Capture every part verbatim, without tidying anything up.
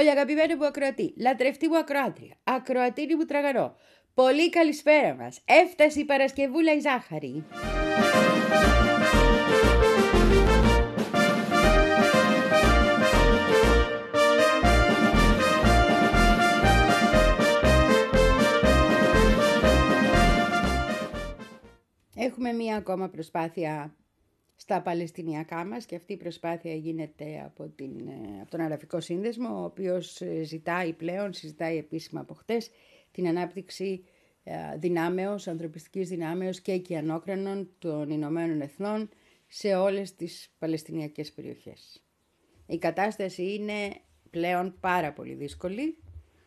Πολύ αγαπημένο μου ακροατή, λατρευτή μου ακροάτρια, ακροατήρι μου τραγαρό. Πολύ καλησπέρα μας. Έφτασε η Παρασκευούλα η ζάχαρη. Έχουμε μία ακόμα προσπάθεια στα Παλαιστινιακά μας και αυτή η προσπάθεια γίνεται από, την, από τον Αραβικό Σύνδεσμο, ο οποίος ζητάει πλέον, συζητάει επίσημα από χτες, την ανάπτυξη δυνάμεως, ανθρωπιστικής δυνάμεως και οικιανόκρανων των Ηνωμένων Εθνών σε όλες τις Παλαιστινιακές περιοχές. Η κατάσταση είναι πλέον πάρα πολύ δύσκολη.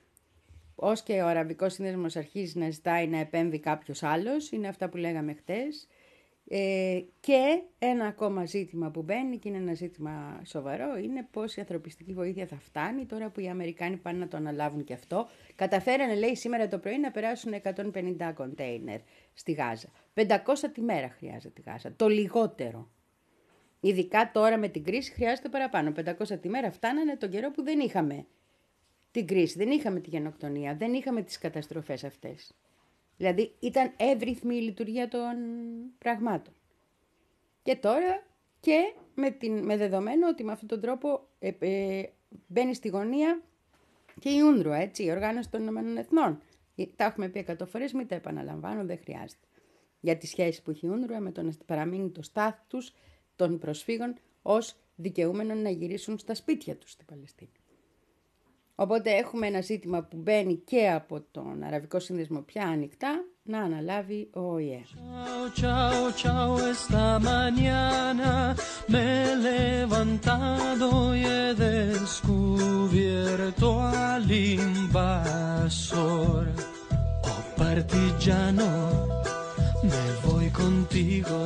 Ως και ο Αραβικός Σύνδεσμος αρχίζει να ζητάει να επέμβει κάποιος άλλος, είναι αυτά που λέγαμε χτες. Ε, και ένα ακόμα ζήτημα που μπαίνει και είναι ένα ζήτημα σοβαρό είναι πώς η ανθρωπιστική βοήθεια θα φτάνει τώρα που οι Αμερικάνοι πάνε να το αναλάβουν και αυτό. Καταφέρανε, λέει, σήμερα το πρωί να περάσουν εκατόν πενήντα κοντέινερ στη Γάζα. πεντακόσια τη μέρα χρειάζεται η Γάζα, το λιγότερο. Ειδικά τώρα με την κρίση χρειάζεται παραπάνω. πεντακόσια τη μέρα φτάνανε τον καιρό που δεν είχαμε την κρίση, δεν είχαμε τη γενοκτονία, δεν είχαμε τις καταστροφές αυτές. Δηλαδή ήταν εύρυθμη η λειτουργία των πραγμάτων. Και τώρα και με, την, με δεδομένο ότι με αυτόν τον τρόπο ε, ε, μπαίνει στη γωνία και η Ούνρουα, έτσι, η Οργάνωση των Ηνωμένων Εθνών. Τα έχουμε πει εκατό φορές, μην τα επαναλαμβάνω, δεν χρειάζεται. Για τις σχέσεις που έχει η Ούνρουα με το να παραμείνει το στάτους των προσφύγων ως δικαιούμενων να γυρίσουν στα σπίτια τους στην Παλαιστίνη. Οπότε έχουμε ένα ζήτημα που μπαίνει και από τον Αραβικό Σύνδεσμο πια ανοιχτά να αναλάβει ο ΟΗΕ. Ciao, ciao, ciao, esta mañana me he levantado y he descubierto al invasor. Oh partigiano, me voy contigo.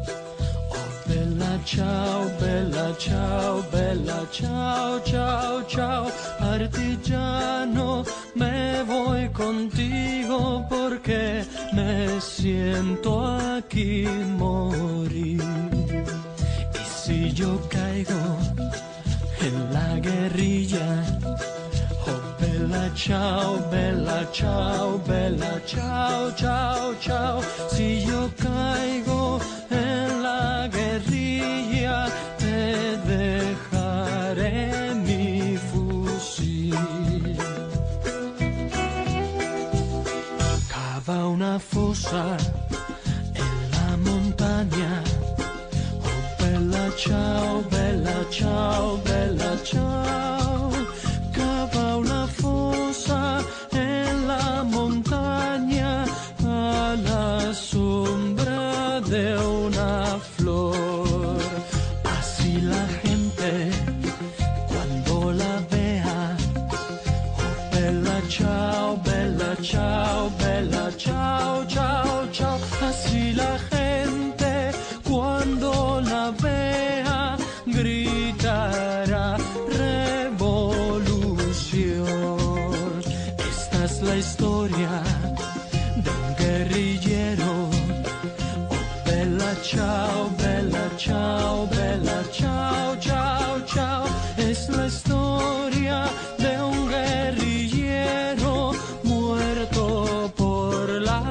Bella ciao, bella ciao, bella ciao, ciao, ciao, partigiano, me voy contigo porque me siento aquí morir. Y si yo caigo en la guerrilla, oh bella ciao, bella ciao, bella ciao, ciao, ciao, si yo caigo en la guerrilla, te dejaré mi fusil. Cava una fosa en la montaña, oh bella ciao, bella ciao, bella ciao. Cava una fosa en la montaña a la sombra de una flor. Así la gente cuando la vea, oh bella ciao, bella ciao, bella ciao, ciao, ciao. Así la gente cuando la vea gritará revolución. Esta es la historia de un guerrillero. Oh bella ciao, bella ciao, bella ciao, ciao, ciao. Es la historia de un guerrillero muerto por la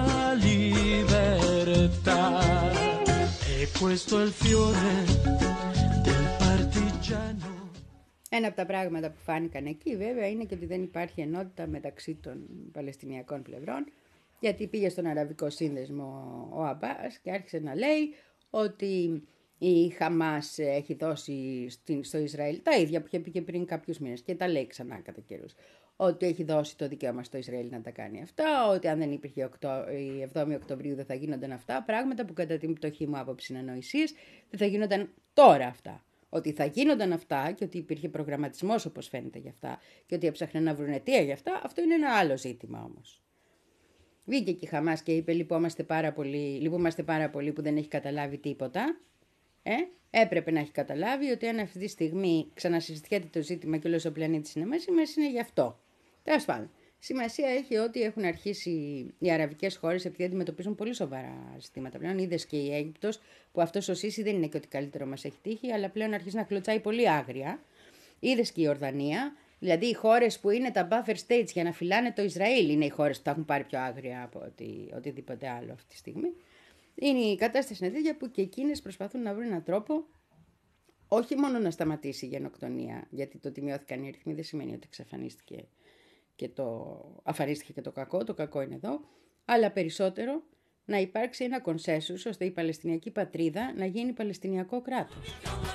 libertad. He puesto el fiore del partigiano. Ένα από τα πράγματα που φάνηκαν εκεί βέβαια είναι και ότι δεν υπάρχει ενότητα μεταξύ των Παλαιστινιακών πλευρών, γιατί πήγε στον Αραβικό Σύνδεσμο ο Αμπάς και άρχισε να λέει ότι η Χαμάς έχει δώσει στο Ισραήλ τα ίδια που είχε πει και πριν κάποιους μήνες και τα λέει ξανά κατά καιρούς. Ότι έχει δώσει το δικαίωμα στο Ισραήλ να τα κάνει αυτά, ότι αν δεν υπήρχε η εβδόμη Οκτωβρίου δεν θα γίνονταν αυτά, πράγματα που κατά την πτωχή μου άποψη είναι ανοησίες, δεν θα γίνονταν τώρα αυτά. Ότι θα γίνονταν αυτά και ότι υπήρχε προγραμματισμός όπως φαίνεται για αυτά και ότι έψαχναν να βρουν αιτία για αυτά, αυτό είναι ένα άλλο ζήτημα όμως. Βγήκε και η Χαμάς και είπε λυπόμαστε πάρα πολύ, λυπούμαστε πάρα πολύ που δεν έχει καταλάβει τίποτα. Ε, έπρεπε να έχει καταλάβει ότι αν αυτή τη στιγμή ξανασυζητιέται το ζήτημα και όλος ο πλανήτης είναι μέσα, μέσα είναι γι' αυτό. Τέλος πάντων, σημασία έχει ότι έχουν αρχίσει οι αραβικές χώρες επειδή αντιμετωπίζουν πολύ σοβαρά ζητήματα πλέον. Είδες και η Αίγυπτος που αυτός ο Σίση δεν είναι και ότι καλύτερο μας έχει τύχει, αλλά πλέον αρχίζει να κλωτσάει πολύ άγρια. Είδες και η Ορδανία Δηλαδή οι χώρες που είναι τα buffer states για να φυλάνε το Ισραήλ είναι οι χώρες που τα έχουν πάρει πιο άγρια από οτι, οτιδήποτε άλλο αυτή τη στιγμή. Είναι η κατάσταση είναι τέτοια που και εκείνες προσπαθούν να βρουν έναν τρόπο όχι μόνο να σταματήσει η γενοκτονία, γιατί το ότι μειώθηκαν οι αριθμοί δεν σημαίνει ότι εξαφανίστηκε και το αφαρίστηκε και το κακό, το κακό είναι εδώ, αλλά περισσότερο να υπάρξει ένα κονσένσους ώστε η Παλαιστινιακή πατρίδα να γίνει Παλαιστινιακό κράτος.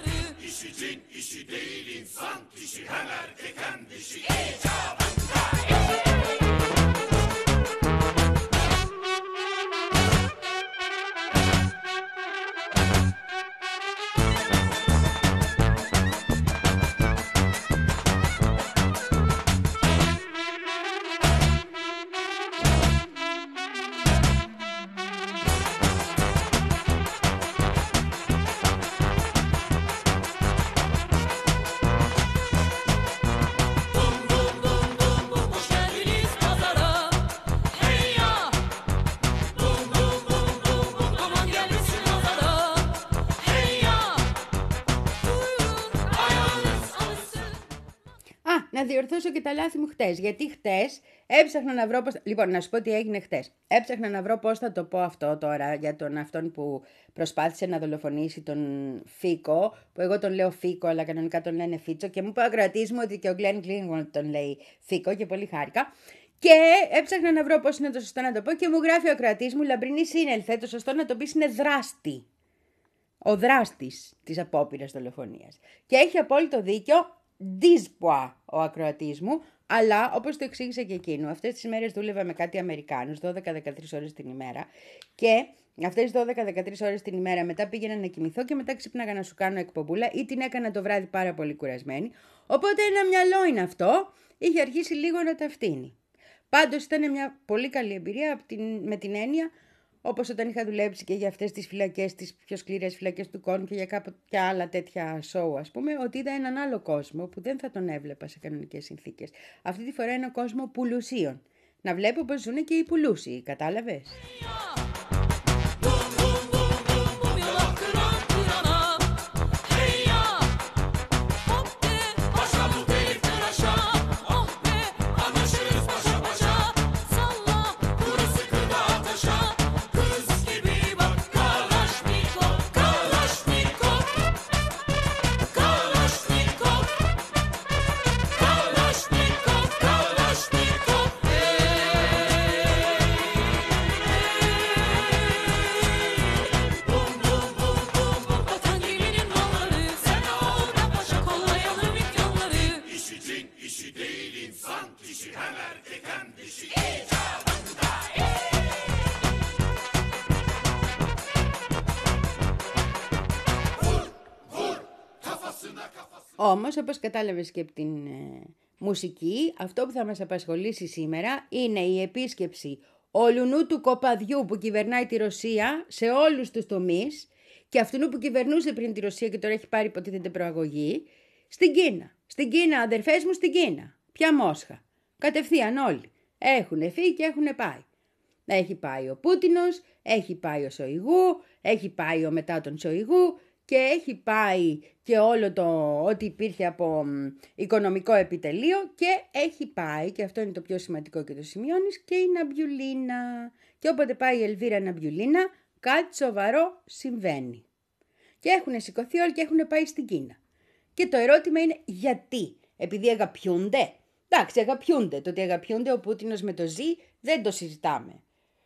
Να διορθώσω και τα λάθη μου χτες, γιατί χτες έψαχνα να βρω πώς... Λοιπόν, να σου πω τι έγινε χτες. Έψαχνα να βρω πώς θα το πω αυτό τώρα για τον αυτόν που προσπάθησε να δολοφονήσει τον Φίκο, που εγώ τον λέω Φίκο, αλλά κανονικά τον λένε Φίτσο, και μου είπε ο ακροατής μου ότι και ο Γκλέν Κλίνγκον τον λέει Φίκο και πολύ χάρηκα. Και έψαχνα να βρω πώς είναι το σωστό να το πω και μου γράφει ο ακροατής μου, Λαμπρινή σύνελθε, το σωστό να το πεις είναι δράστη. Ο δράστης της απόπειρας δολοφονίας. Και έχει απόλυτο δίκιο. Δίσποα ο ακροατής μου, αλλά όπως το εξήγησε και εκείνο, αυτές τις ημέρες δούλευα με κάτι Αμερικάνους, δώδεκα με δεκατρείς ώρες την ημέρα, και αυτές τις δώδεκα με δεκατρείς ώρες την ημέρα μετά πήγαινα να κοιμηθώ και μετά ξύπναγα να σου κάνω εκπομπούλα ή την έκανα το βράδυ πάρα πολύ κουρασμένη. Οπότε ένα μυαλό είναι αυτό, είχε αρχίσει λίγο να ταυτίνει. Πάντως ήταν μια πολύ καλή εμπειρία από την, με την έννοια, όπως όταν είχα δουλέψει και για αυτές τις φυλακές, τις πιο σκληρές φυλακές του κόσμου και για κάποια άλλα τέτοια show, ας πούμε, ότι είδα έναν άλλο κόσμο που δεν θα τον έβλεπα σε κανονικές συνθήκες. Αυτή τη φορά ένα κόσμο πουλουσίων. Να βλέπω πώς ζουν και οι πουλούσιοι, κατάλαβες? Όμως, όπως κατάλαβες και από την ε, μουσική, αυτό που θα μας απασχολήσει σήμερα είναι η επίσκεψη ολουνού του κοπαδιού που κυβερνάει τη Ρωσία σε όλους τους τομείς και αυτού που κυβερνούσε πριν τη Ρωσία και τώρα έχει πάρει υποτίθεται προαγωγή, στην Κίνα. Στην Κίνα, αδερφές μου, στην Κίνα. Ποια Μόσχα. Κατευθείαν όλοι. Έχουν φύγει και έχουν πάει. Έχει πάει ο Πούτινος, έχει πάει ο Σοϊγού, έχει πάει ο μετά τον Σοϊγού, και έχει πάει και όλο το ό,τι υπήρχε από μ, οικονομικό επιτελείο και έχει πάει, και αυτό είναι το πιο σημαντικό και το σημειώνεις, και η Ναμπιουλίνα. Και όποτε πάει η Ελβίρα Ναμπιουλίνα, κάτι σοβαρό συμβαίνει. Και έχουν σηκωθεί όλοι και έχουν πάει στην Κίνα. Και το ερώτημα είναι γιατί? Επειδή αγαπιούνται? Εντάξει, αγαπιούνται. Το ότι αγαπιούνται ο Πούτινος με το Ζι δεν το συζητάμε.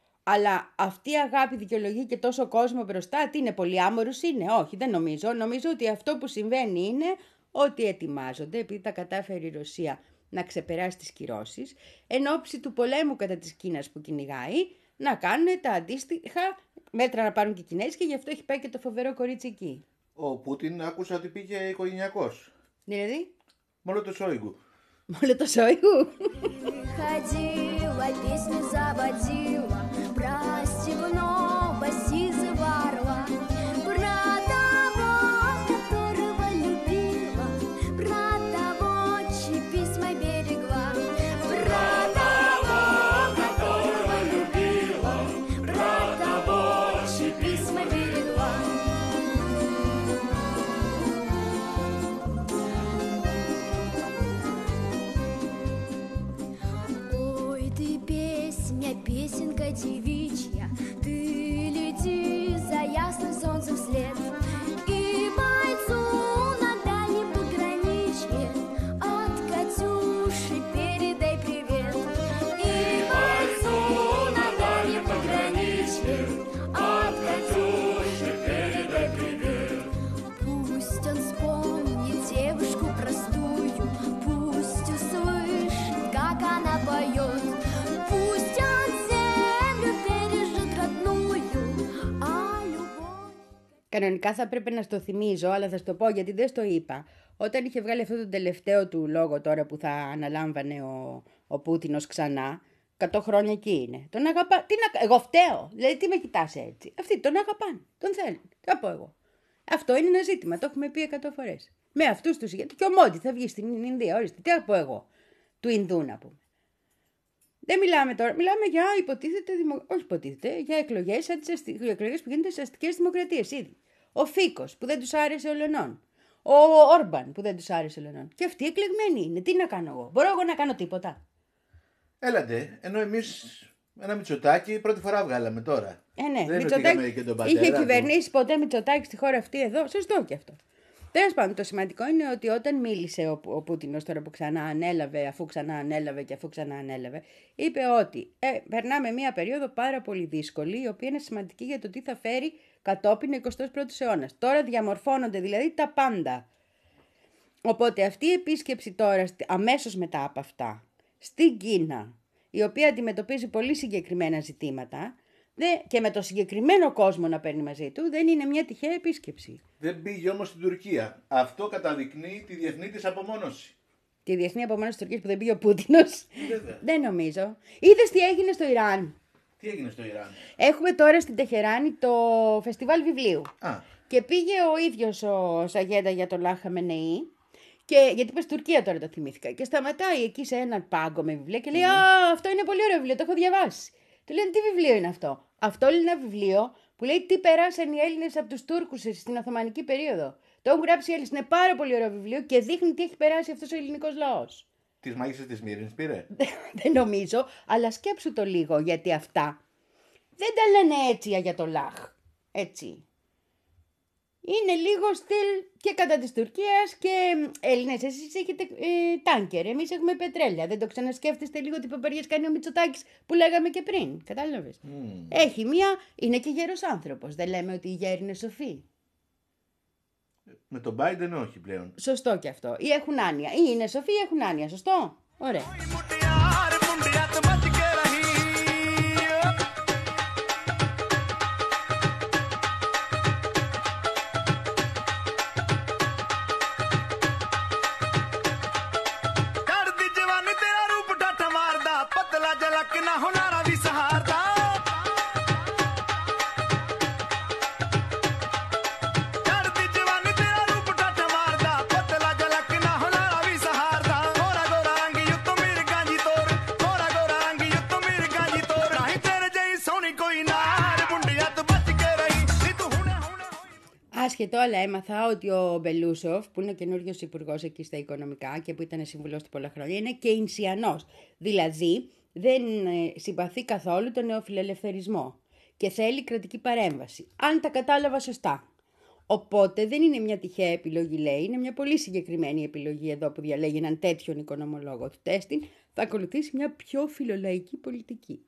Αλλά αυτή η αγάπη δικαιολογεί και τόσο κόσμο μπροστά. Τι είναι, πολυάμορους είναι? Όχι, δεν νομίζω. Νομίζω ότι αυτό που συμβαίνει είναι ότι ετοιμάζονται, επειδή τα κατάφερε η Ρωσία να ξεπεράσει τις κυρώσεις, εν ώψη του πολέμου κατά της Κίνας που κυνηγάει, να κάνουν τα αντίστοιχα μέτρα να πάρουν και οι Κινέζοι, και γι' αυτό έχει πάει και το φοβερό κορίτσι εκεί. Ο Πούτιν άκουσα ότι πήγε οικογενειακός. Δηλαδή? Μόνο το Σόιγκου. Μόνο το Σόιγκου. девичья, ты лети за ясным солнцем вслед. И бойцу на дальнем пограничье от Катюши передай привет. И бойцу на дальнем пограничье от Катюши передай привет. Пусть он вспомнит девушку простую, пусть услышит, как она поет. Пусть он землю пережит родную, а любовь... Κανονικά θα πρέπει να στο θυμίζω, αλλά θα στο πω γιατί δεν στο είπα. Όταν είχε βγάλει αυτό το τελευταίο του λόγο τώρα που θα αναλάμβανε ο, ο Πούτινος ξανά, εκατό χρόνια εκεί είναι. Τον αγαπά. Τι να... Εγώ φταίω. Δηλαδή, τι με κοιτάς έτσι. Αυτοί τον αγαπάνε. Τον θέλουν. Τι θα πω εγώ. Αυτό είναι ένα ζήτημα. Το έχουμε πει εκατό φορές. Με αυτούς τους ηγέτες. Και ο Μόντι θα βγει στην Ινδία. Ορίστε. Τι θα πω εγώ. Του Ινδού να πούμε. Δεν μιλάμε τώρα. Μιλάμε για υποτίθεται. Δημο... Όχι υποτίθεται. Για εκλογές, εκλογές που γίνονται σε αστικές δημοκρατίες ήδη. Ο Φίκος που δεν τους άρεσε ο Λενών. Ο Όρμπαν που δεν τους άρεσε ο Λενών. Και αυτοί εκλεγμένοι είναι. Τι να κάνω εγώ. Μπορώ εγώ να κάνω τίποτα. Έλατε, ενώ εμείς ένα Μητσοτάκη πρώτη φορά βγάλαμε τώρα. Ε, ναι, δεν Μητσοτάκη. Και τον πατέρα Είχε του. κυβερνήσει ποτέ Μητσοτάκη στη χώρα αυτή εδώ. Σωστό και αυτό. Τέλος πάντων, το σημαντικό είναι ότι όταν μίλησε ο, ο Πούτινος τώρα που ξανά ανέλαβε, αφού ξανά ανέλαβε και αφού ξανά ανέλαβε, είπε ότι ε, περνάμε μια περίοδο πάρα πολύ δύσκολη, η οποία είναι σημαντική για το τι θα φέρει κατόπιν ο εικοστός πρώτος αιώνας. Τώρα διαμορφώνονται δηλαδή τα πάντα. Οπότε αυτή η επίσκεψη τώρα, αμέσως μετά από αυτά, στην Κίνα, η οποία αντιμετωπίζει πολύ συγκεκριμένα ζητήματα και με το συγκεκριμένο κόσμο να παίρνει μαζί του, δεν είναι μια τυχαία επίσκεψη. Δεν πήγε όμως στην Τουρκία. Αυτό καταδεικνύει τη διεθνή της απομόνωση. Τη διεθνή απομόνωση της Τουρκίας που δεν πήγε ο Πούτινος. Βέβαια. Δεν νομίζω. Είδες τι έγινε στο Ιράν. Τι έγινε στο Ιράν. Έχουμε τώρα στην Τεχεράνη το φεστιβάλ βιβλίου. Α. Και πήγε ο ίδιος ο Σαγέντα για τον Λάχα Μενεή. Και, γιατί είπα στην Τουρκία τώρα το θυμήθηκα. Και σταματάει εκεί σε έναν πάγκο με βιβλία και λέει: mm. Α, αυτό είναι πολύ ωραίο βιβλίο, το έχω διαβάσει. Του λένε: Τι βιβλίο είναι αυτό. Αυτό είναι ένα βιβλίο που λέει τι περάσαν οι Έλληνες από τους Τούρκους στην Οθωμανική περίοδο. Το έχουν γράψει οι Έλληνες. Είναι πάρα πολύ ωραίο βιβλίο και δείχνει τι έχει περάσει αυτός ο ελληνικός λαός. Τις μάγισσες της Μύρινης πήρε. Δεν νομίζω, αλλά σκέψου το λίγο γιατί αυτά δεν τα λένε έτσι για το Λάχ. Έτσι. Είναι λίγο στυλ και κατά της Τουρκίας και Έλληνες, εσείς έχετε ε, τάνκερ, εμείς έχουμε πετρέλαια. Δεν το ξανασκέφτεστε λίγο τι παπαριές κάνει ο Μητσοτάκης που λέγαμε και πριν, κατάλαβες. Mm. Έχει μία, είναι και γέρος άνθρωπος, δεν λέμε ότι οι γέροι είναι σοφοί. Με τον Biden όχι πλέον. Σωστό και αυτό. Ή έχουν άνοια. Ή είναι σοφοί ή έχουν άνοια, σωστό. Ωραία. Άσχετο, αλλά έμαθα ότι ο Μπελούσοφ, που είναι ο καινούριος υπουργός εκεί στα οικονομικά και που ήταν συμβουλός του πολλά χρόνια, είναι κεϊνσιανός. Δηλαδή, δεν συμπαθεί καθόλου τον νεοφιλελευθερισμό και θέλει κρατική παρέμβαση. Αν τα κατάλαβα σωστά. Οπότε δεν είναι μια τυχαία επιλογή, λέει, είναι μια πολύ συγκεκριμένη επιλογή εδώ που διαλέγει έναν τέτοιον οικονομολόγο του τέστην, θα ακολουθήσει μια πιο φιλολαϊκή πολιτική.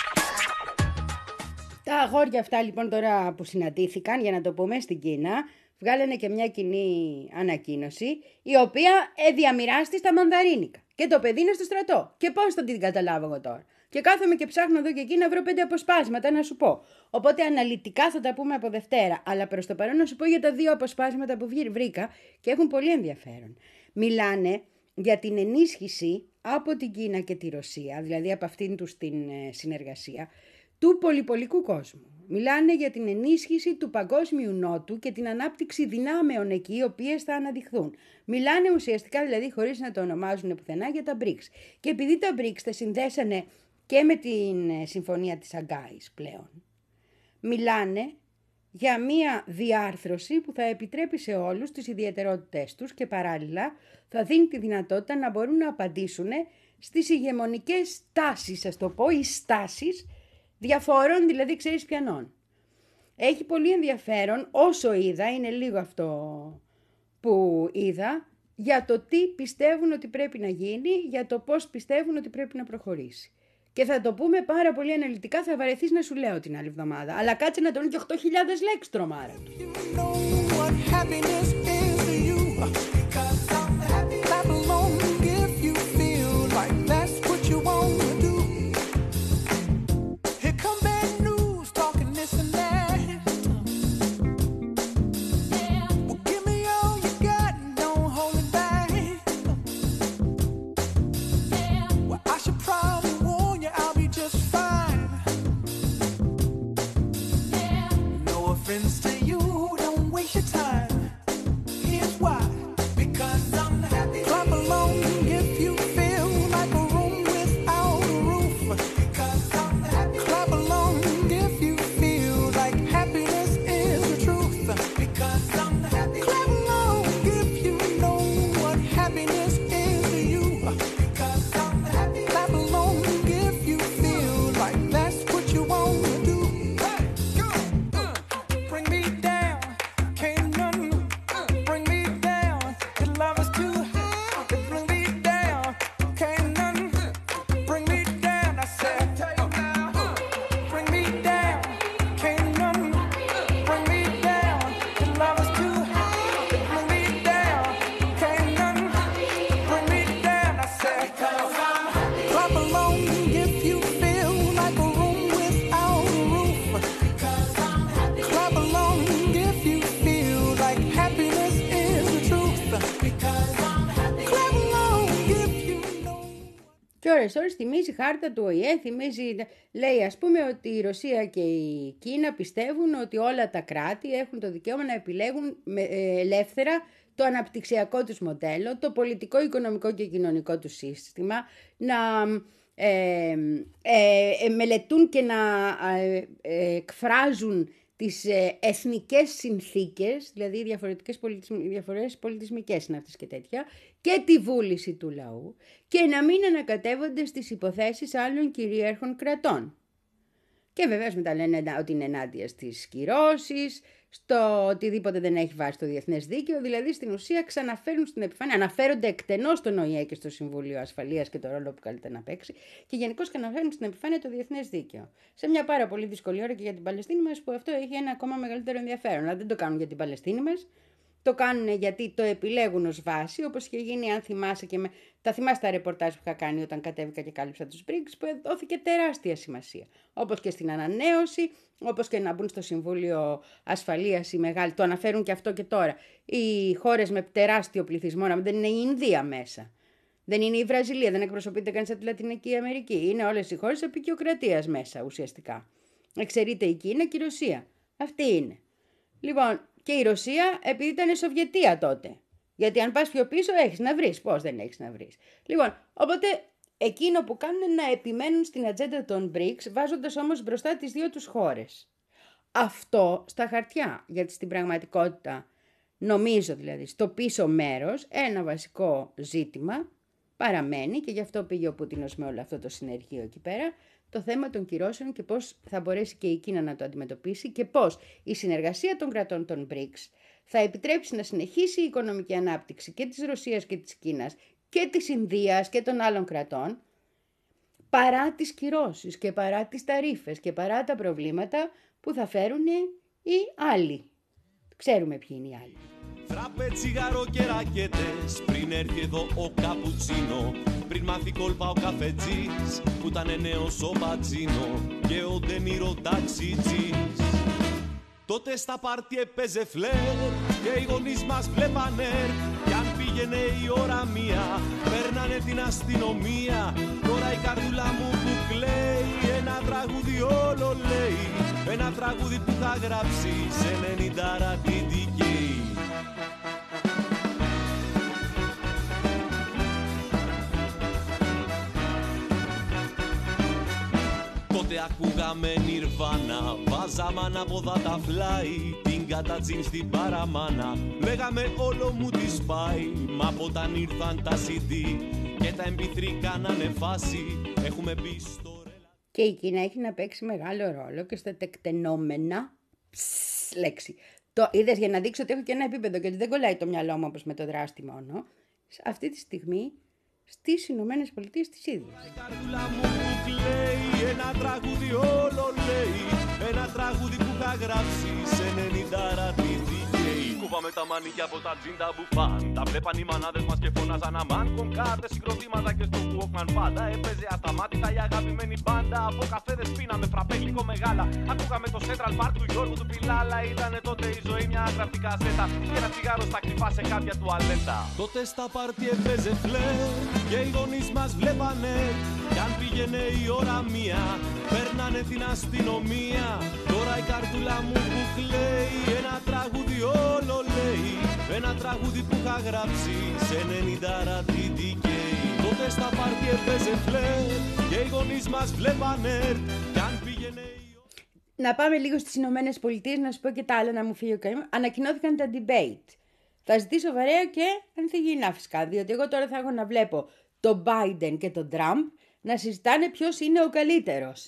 Τα αγόρια αυτά λοιπόν τώρα που συναντήθηκαν, για να το πούμε, στην Κίνα, βγάλανε και μια κοινή ανακοίνωση, η οποία ε, διαμοιράστη στα μανδαρίνικα. Και το παιδί είναι στο στρατό. Και πώς θα την καταλάβω εγώ τώρα? Και κάθομαι και ψάχνω εδώ και εκεί να βρω πέντε αποσπάσματα να σου πω. Οπότε αναλυτικά θα τα πούμε από Δευτέρα. Αλλά προς το παρόν να σου πω για τα δύο αποσπάσματα που βρήκα και έχουν πολύ ενδιαφέρον. Μιλάνε για την ενίσχυση από την Κίνα και τη Ρωσία, δηλαδή από αυτήν τους την συνεργασία, του πολυπολικού κόσμου. Μιλάνε για την ενίσχυση του παγκόσμιου νότου και την ανάπτυξη δυνάμεων εκεί, οι οποίες θα αναδειχθούν. Μιλάνε ουσιαστικά, δηλαδή χωρίς να το ονομάζουν πουθενά, για τα μπρικς. Και επειδή τα μπρικς τα συνδέσανε και με την συμφωνία της Αγκάης πλέον, μιλάνε για μία διάρθρωση που θα επιτρέπει σε όλους τις ιδιαιτερότητές τους και παράλληλα θα δίνει τη δυνατότητα να μπορούν να απαντήσουν στις ηγεμονικές τάσεις, ας το πω, ή στάσεις διαφόρων, δηλαδή ξέρεις ποιανών. Έχει πολύ ενδιαφέρον, όσο είδα, είναι λίγο αυτό που είδα, για το τι πιστεύουν ότι πρέπει να γίνει, για το πώς πιστεύουν ότι πρέπει να προχωρήσει. Και θα το πούμε πάρα πολύ αναλυτικά, θα βαρεθείς να σου λέω την άλλη εβδομάδα. Αλλά κάτσε να τον και οκτώ χιλιάδες λέξεις τρομάρα του. Και ώρες ώρες θυμίζει χάρτα του Ο Η Ε, θυμίζει, λέει ας πούμε ότι η Ρωσία και η Κίνα πιστεύουν ότι όλα τα κράτη έχουν το δικαίωμα να επιλέγουν ελεύθερα το αναπτυξιακό τους μοντέλο, το πολιτικό, οικονομικό και κοινωνικό του σύστημα, να ε, ε, ε, μελετούν και να ε, ε, εκφράζουν τις ε, εθνικές συνθήκες, δηλαδή διαφορετικές πολιτισμ, διαφορές πολιτισμικές είναι αυτές και τέτοια, και τη βούληση του λαού, και να μην ανακατεύονται στις υποθέσεις άλλων κυρίαρχων κρατών. Και βεβαίως μετά λένε ότι είναι ενάντια στις κυρώσεις, στο οτιδήποτε δεν έχει βάσει το διεθνές δίκαιο, δηλαδή στην ουσία ξαναφέρουν στην επιφάνεια, αναφέρονται εκτενώς στον Ο Η Ε και στο Συμβούλιο Ασφαλείας και το ρόλο που καλείται να παίξει, και γενικώς ξαναφέρουν στην επιφάνεια το διεθνές δίκαιο. Σε μια πάρα πολύ δύσκολη ώρα και για την Παλαιστίνη μας, που αυτό έχει ένα ακόμα μεγαλύτερο ενδιαφέρον. Αλλά δεν το κάνουν για την Παλαιστίνη μας. Το κάνουν γιατί το επιλέγουν ως βάση, όπως είχε γίνει, αν θυμάσαι, και με... τα θυμάσαι τα ρεπορτάζ που είχα κάνει όταν κατέβηκα και κάλυψα τους μπρικς, που δόθηκε τεράστια σημασία. Όπως και στην ανανέωση, όπως και να μπουν στο Συμβούλιο Ασφαλείας οι μεγάλοι, το αναφέρουν και αυτό και τώρα. Οι χώρες με τεράστιο πληθυσμό, να δεν είναι η Ινδία μέσα. Δεν είναι η Βραζιλία, δεν εκπροσωπείται κανείς από τη Λατινική Αμερική. Είναι όλες οι χώρες αποικιοκρατίας μέσα ουσιαστικά. Εξαιρείται η Κίνα και η Ρωσία. Αυτή είναι. Λοιπόν, και η Ρωσία επειδή ήταν Σοβιετία τότε. Γιατί αν πας πιο πίσω έχεις να βρεις. Πώς δεν έχεις να βρεις. Λοιπόν, οπότε εκείνο που κάνουν είναι να επιμένουν στην ατζέντα των μπρικς, βάζοντας όμως μπροστά τις δύο τους χώρες. Αυτό στα χαρτιά, γιατί στην πραγματικότητα, νομίζω δηλαδή, στο πίσω μέρος, ένα βασικό ζήτημα παραμένει, και γι' αυτό πήγε ο Πούτινος με όλο αυτό το συνεργείο εκεί πέρα, το θέμα των κυρώσεων και πώς θα μπορέσει και η Κίνα να το αντιμετωπίσει και πώς η συνεργασία των κρατών των μπρικς θα επιτρέψει να συνεχίσει η οικονομική ανάπτυξη και της Ρωσίας και της Κίνας και της Ινδίας και των άλλων κρατών, παρά τις κυρώσεις και παρά τις ταρίφες και παρά τα προβλήματα που θα φέρουν οι άλλοι. Ξέρουμε ποιοι είναι οι άλλοι. Φραπέ, τσιγάρο και ρακέτες, πριν έρθει εδώ ο καπουτσίνο. Πριν μάθει κόλπα ο καφετζής, που ήταν νέος ο Πατζίνο και ο Ντενίρο ταξιτζής. Τότε στα πάρτι έπαιζε φλερ και οι γονείς μας βλέπανε. Κι αν πήγαινε η ώρα μία, παίρνανε την αστυνομία. Τώρα η καρδούλα μου που κλαίει, ένα τραγούδι όλο λέει. Ένα τραγούδι που θα γράψει σε ενενήντα τι ντι κέι. Τότε ακούγαμε Νιρβάνα, βάζαμε ανάποδα τα φλάι, την κατατζίν στην παραμάνα. Λέγαμε όλο μου τη σπάει, μα από όταν ήρθαν τα σι ντι και τα εμ πι θρι κάνανε φάση, έχουμε μπει στο ρελα... Και η Κίνα έχει να παίξει μεγάλο ρόλο και στα τεκτενόμενα ψ, λέξη. Το είδες για να δείξω ότι έχω και ένα επίπεδο και ότι δεν κολλάει το μυαλό μου όπως με το δράστη μόνο. Αυτή τη στιγμή στις Ηνωμένες Πολιτείες της ίδιας. Η καρδούλα μου που κλαίει, ένα τραγούδι όλο λέει. Ένα τραγούδι που είχα γράψει σε ενενήντα τι ντι κέι. Κούβαμε τα μανίκια από τα τζίντα μπουφάν. Τα βλέπαν οι μανάδες μας και φώναζαν αμάν. Κονκάρτες, συγκροτήματα και στο Walkman πάντα έπαιζε ασταμάτητα η αγαπημένη μπάντα. Από καφέδες πίναμε φραπέ γλυκό μεγάλα. Ακούγαμε το Central Park του Γιώργου του Πιλάλα. Ήτανε τότε η ζωή μια γραφτή κασέτα και ένα τσιγάρο στα κρυφά σε κάποια τουαλέτα. Τότε στα πάρτι έπαιζε φλερ και οι γονείς μας βλέπανε. Κι αν πήγαινε η ώρα μία, παίρνανε την αστυνομία. Τώρα η καρδούλα μου που κλαίει, ένα τραγούδι όλο λέει. Ένα τραγούδι που είχα γράψει σε ενενήντα τι ντι κέι. Τότε στα πάρτι έπαιζε φλερ και οι γονείς μας βλέπανε. Κι αν πήγαινε η ώρα... Να πάμε λίγο στις Ηνωμένες Πολιτείες, να σου πω και τα άλλα να μου φύγει ο καημός. Ανακοινώθηκαν τα debate. Θα ζητήσω βαρέα και ανθυγιεινά φυσικά, διότι εγώ τώρα θα έχω να βλέπω τον Biden και τον Trump να συζητάνε ποιος είναι ο καλύτερος.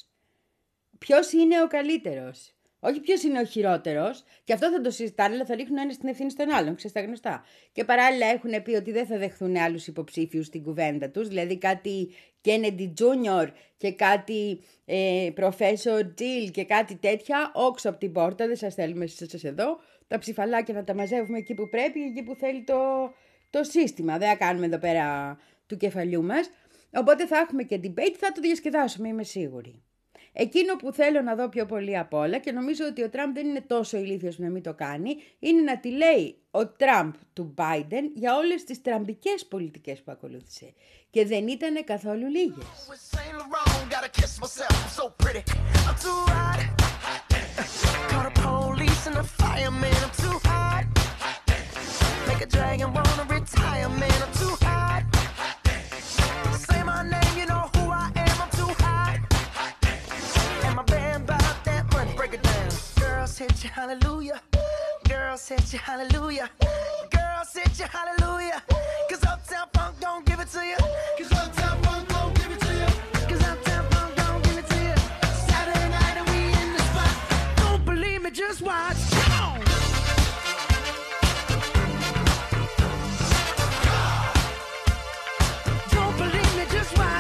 Ποιος είναι ο καλύτερος. Όχι ποιος είναι ο χειρότερος. Και αυτό θα το συζητάνε, αλλά θα ρίχνουν ένα στην ευθύνη στον άλλον, ξέρεις τα γνωστά. Και παράλληλα έχουν πει ότι δεν θα δεχθούν άλλους υποψήφιους στην κουβέντα τους. Δηλαδή κάτι Kennedy Junior και κάτι ε, Professor Jill και κάτι τέτοια. Όξω από την πόρτα, δεν σας θέλουμε σας εδώ. Τα ψηφαλάκια να τα μαζεύουμε εκεί που πρέπει, εκεί που θέλει το, το σύστημα. Δεν θα κάνουμε εδώ πέρα του κεφαλιού μας. Οπότε θα έχουμε και debate, θα το διασκεδάσουμε, είμαι σίγουρη. Εκείνο που θέλω να δω πιο πολύ απ' όλα, και νομίζω ότι ο Τραμπ δεν είναι τόσο ηλίθιος να μην το κάνει, είναι να τη λέει ο Τραμπ του Biden για όλες τις τραμπικές πολιτικές που ακολούθησε. Και δεν ήταν καθόλου λίγες. Hit you hallelujah, girls hit you hallelujah, girls hit you hallelujah, cause Uptown Funk don't give it to you, cause Uptown Funk don't give it to you, cause Uptown Funk don't give it to you. Saturday night and we in the spot, don't believe me, just watch, come on. Don't believe me, just watch.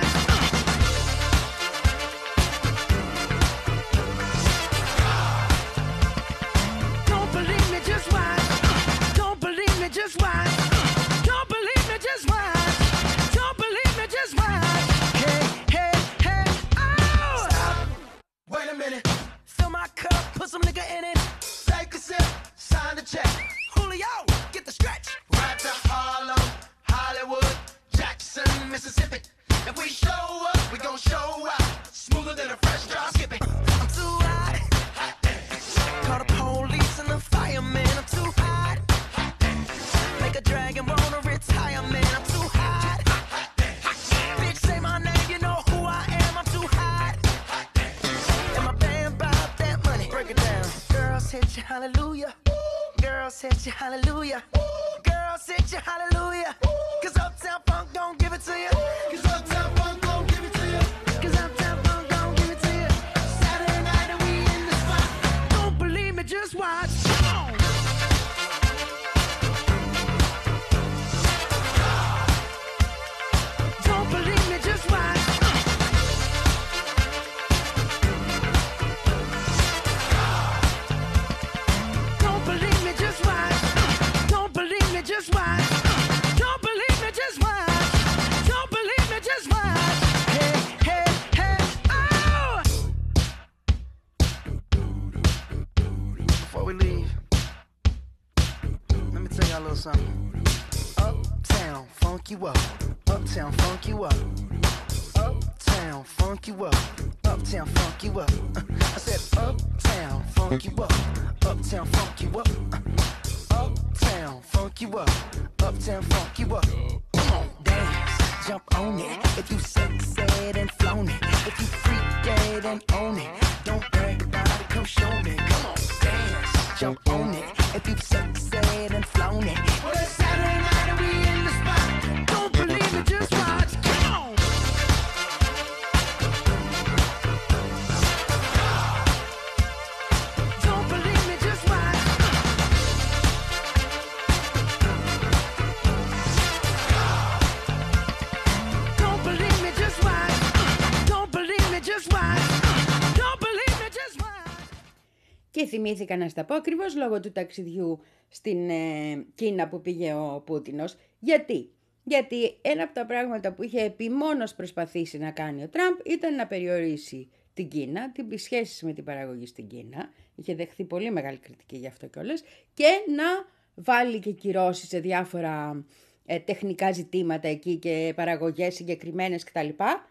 Just watch. Don't believe me, just watch. Don't believe me, just watch. Don't believe me, just watch. Hey, hey, hey, oh! Stop. Wait a minute. Fill my cup, put some nigga in it. Take a sip, sign the check. Julio, get the stretch. Right to Harlem, Hollywood, Jackson, Mississippi. If we show up, we gon' show out. Smoother than a fresh drop skipping. I'm too hot. Call the police and the fireman. I'm too hot. Make a dragon wanna retire, man. I'm too hot. Bitch, say my name, you know who I am. I'm too hot. And my band bought that money. Break it down. Girls hit you, hallelujah. Girls hit you, hallelujah. Girls hit you, hallelujah. Cause Uptown Funk don't give it to you. Cause Uptown Funk don't give it to you. Cause Uptown Funk don't give it to you. Saturday night and we in the spot. Don't believe me, just watch. Come on. Don't believe me, just watch. Don't believe me, just watch. got a little something. Uptown, funk you up. Uptown, funk you up. Uptown, funk you up. Uptown, funk you up. Uh, I said uptown, funk you up. Uptown, funk you up. Uh, uptown, funk you up. Uptown, funk you up. Come on, dance, jump on it. If you sexed and flown it. If you freaked and own it. Don't brag about it, come show me. Come on, dance, jump on it. If you sexed and flown it. Well, it's Saturday night and we in the spot. Don't believe it, just watch. Come on. Don't believe me, just watch. Don't believe me, just watch. Don't believe me, just watch. Don't believe me, just watch. Και θυμήθηκα να στα πω ακριβώς λόγω του ταξιδιού στην ε, Κίνα που πήγε ο Πούτινος. Γιατί? Γιατί ένα από τα πράγματα που είχε επιμόνως προσπαθήσει να κάνει ο Τραμπ ήταν να περιορίσει την Κίνα, τις σχέσεις με την παραγωγή στην Κίνα. Είχε δεχθεί πολύ μεγάλη κριτική γι' αυτό κιόλας. Και να βάλει και κυρώσεις σε διάφορα ε, τεχνικά ζητήματα εκεί και παραγωγές συγκεκριμένες κτλ.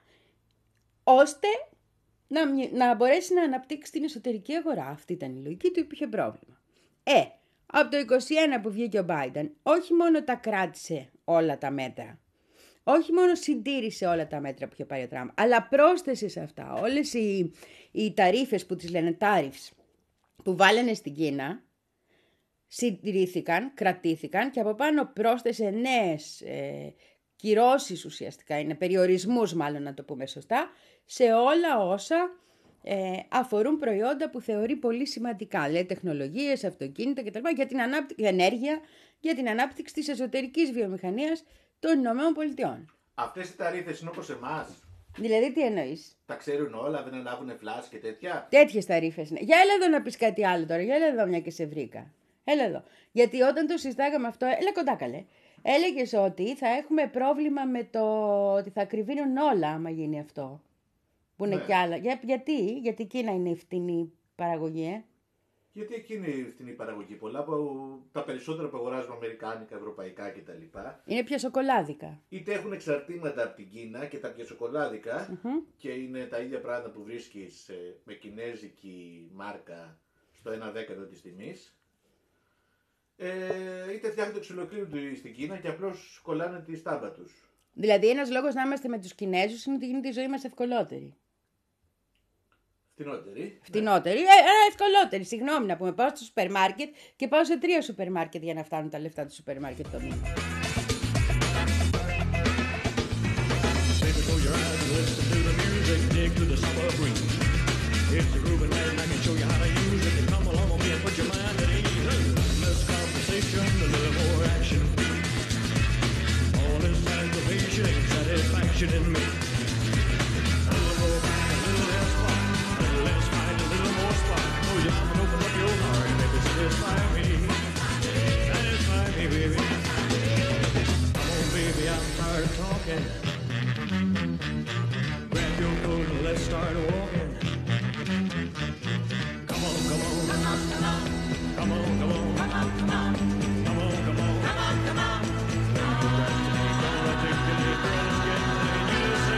Ώστε να, να μπορέσει να αναπτύξει την εσωτερική αγορά. Αυτή ήταν η λογική του, υπήρχε πρόβλημα. Ε, από το είκοσι ένα που βγήκε ο Biden, όχι μόνο τα κράτησε όλα τα μέτρα, όχι μόνο συντήρησε όλα τα μέτρα που είχε πάρει ο Τραμπ, αλλά πρόσθεσε σε αυτά όλες οι, οι ταρίφες που τις λένε tariffs, που βάλανε στην Κίνα, συντηρήθηκαν, κρατήθηκαν και από πάνω πρόσθεσε νέες ε, κυρώσεις ουσιαστικά, είναι περιορισμούς μάλλον να το πούμε σωστά, σε όλα όσα ε, αφορούν προϊόντα που θεωρεί πολύ σημαντικά, λέει τεχνολογίες, αυτοκίνητα κτλ. Για την ανάπτυξη, ενέργεια, για την ανάπτυξη της εσωτερικής βιομηχανίας των Ηνωμένων Πολιτειών. Αυτές οι ταρίφες είναι όπως εμάς. Δηλαδή τι εννοείς? Τα ξέρουν όλα, δεν ανάβουν φλάς και τέτοια. Τέτοιες ταρίφες είναι. Για έλα εδώ να πεις κάτι άλλο τώρα, για έλα εδώ μια και σε βρήκα. Έλα εδώ. Γιατί όταν το συζητάγαμε αυτό, έλα κοντά καλέ. Έλεγες ότι θα έχουμε πρόβλημα με το ότι θα κρυβίνουν όλα άμα γίνει αυτό. Που είναι Ναι. κι άλλα. Για, γιατί, γιατί η Κίνα είναι η φτηνή παραγωγή, ε? Γιατί εκείνη η φτηνή παραγωγή. Πολλά από τα περισσότερα που αγοράζουμε αμερικάνικα, ευρωπαϊκά κτλ. Είναι πιο σοκολάδικα. Είτε έχουν εξαρτήματα από την Κίνα και τα πιο σοκολάδικα και είναι τα ίδια πράγματα που βρίσκεις ε, με κινέζικη μάρκα στο ένα δέκατο της τιμής. Ε, είτε φτιάχνουν το ξυλοκλίνο του στην Κίνα και απλώς κολλάνε τη στάμπα τους. Δηλαδή ένας λόγος να είμαστε με τους Κινέζους είναι ότι γίνεται η ζωή μας ευκολότερη. Φτηνότερη. Φτηνότερη, ε, ε, ευκολότερη. Συγγνώμη να πούμε. Πάω στο σούπερ μάρκετ και πάω σε τρία σούπερ μάρκετ για να φτάνουν τα λεφτά του σούπερ μάρκετ το μήνα. Grab your coat and let's start walking. Come on, come on, come on, come on, come on, come on, come on, come on, come on, come on, come on, come on. Don't articulate, girl, let's get money. You say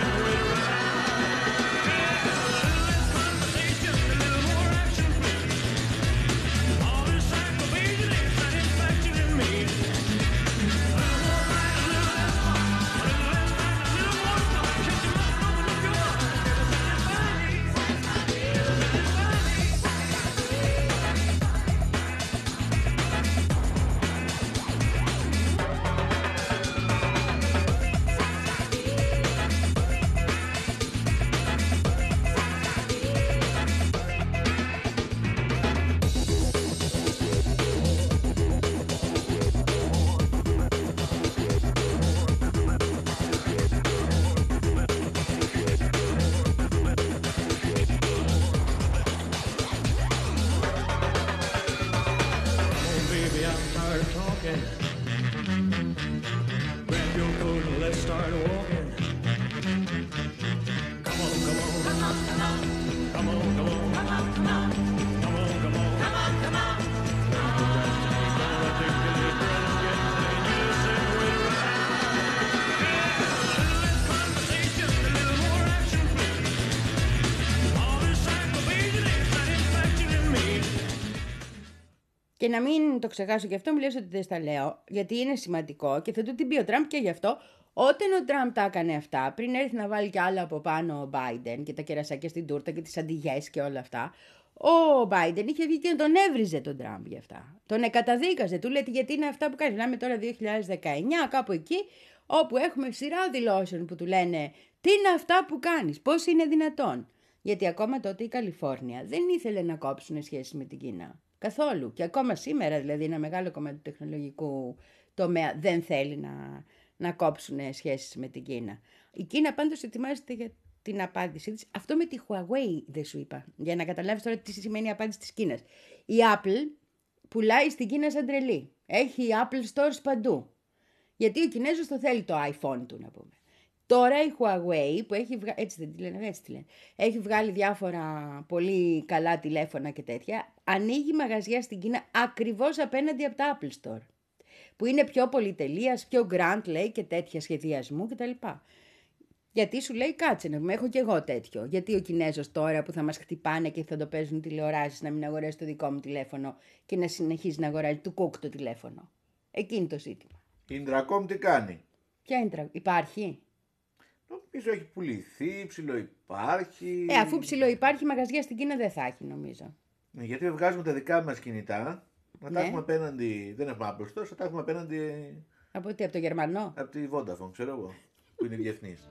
Και να μην το ξεχάσω και αυτό, μου λες ότι δεν στα λέω, γιατί είναι σημαντικό και θα του την πει ο Τραμπ και γι' αυτό. Όταν ο Τραμπ τα έκανε αυτά, πριν έρθει να βάλει κι άλλα από πάνω ο Biden και τα κερασάκια στην τούρτα και τις αντιγιές και όλα αυτά, ο Biden είχε βγει και τον έβριζε τον Τραμπ για αυτά. Τον εκαταδίκαζε, του λέει γιατί είναι αυτά που κάνει. Μιλάμε τώρα δύο χιλιάδες δεκαεννιά, κάπου εκεί, όπου έχουμε σειρά δηλώσεων που του λένε τι είναι αυτά που κάνεις, πώς είναι δυνατόν. Γιατί ακόμα τότε η Καλιφόρνια δεν ήθελε να κόψουν σχέσεις με την Κίνα. Καθόλου. Και ακόμα σήμερα, δηλαδή, ένα μεγάλο κομμάτι του τεχνολογικού τομέα δεν θέλει να, να κόψουν σχέσεις με την Κίνα. Η Κίνα πάντως ετοιμάζεται για την απάντησή της. Αυτό με τη Huawei δεν σου είπα, για να καταλάβεις τώρα τι σημαίνει η απάντηση της Κίνας. Η Apple πουλάει στην Κίνα σαν τρελή. Έχει Apple Stores παντού. Γιατί ο Κινέζος το θέλει το iPhone του, να πούμε. Τώρα η Huawei που έχει βγάλει, έτσι δεν τη λένε, έτσι τη λένε, έχει βγάλει διάφορα πολύ καλά τηλέφωνα και τέτοια, ανοίγει μαγαζιά στην Κίνα ακριβώς απέναντι από τα Apple Store, που είναι πιο πολυτελείας, πιο grand λέει και τέτοια σχεδιασμού κτλ. Γιατί σου λέει κάτσε να έχω κι εγώ τέτοιο. Γιατί ο Κινέζος τώρα που θα μας χτυπάνε και θα το παίζουν τηλεοράσεις να μην αγοράσει το δικό μου τηλέφωνο και να συνεχίζει να αγοράζει του Κουκ το τηλέφωνο. Εκείνη το ζήτημα. Η Indracom τι κάνει? Ποια είναι, υπάρχει? Νομίζω έχει πουληθεί, ψηλό υπάρχει. Ε, αφού ψηλό υπάρχει, μαγαζιά στην Κίνα δεν θα έχει, νομίζω. Ναι, γιατί βγάζουμε τα δικά μας κινητά, να τα Ναι. έχουμε απέναντι. Δεν έχουμε Apple Store, θα τα έχουμε απέναντι. Από τι, από το Γερμανό? Από τη Vodafone, ξέρω εγώ, που είναι διεθνής.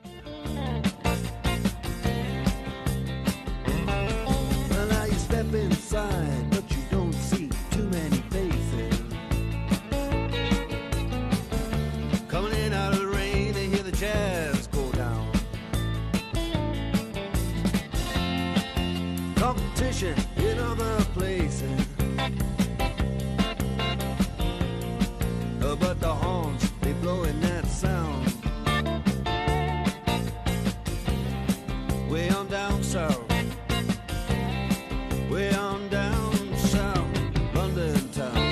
Well, now you step inside, but you don't see too many faces. Coming in out of the rain, they hear the jazz go down. Competition in other places, uh, but the horns, they blowing that sound. Way on down south. Way on down south, London town.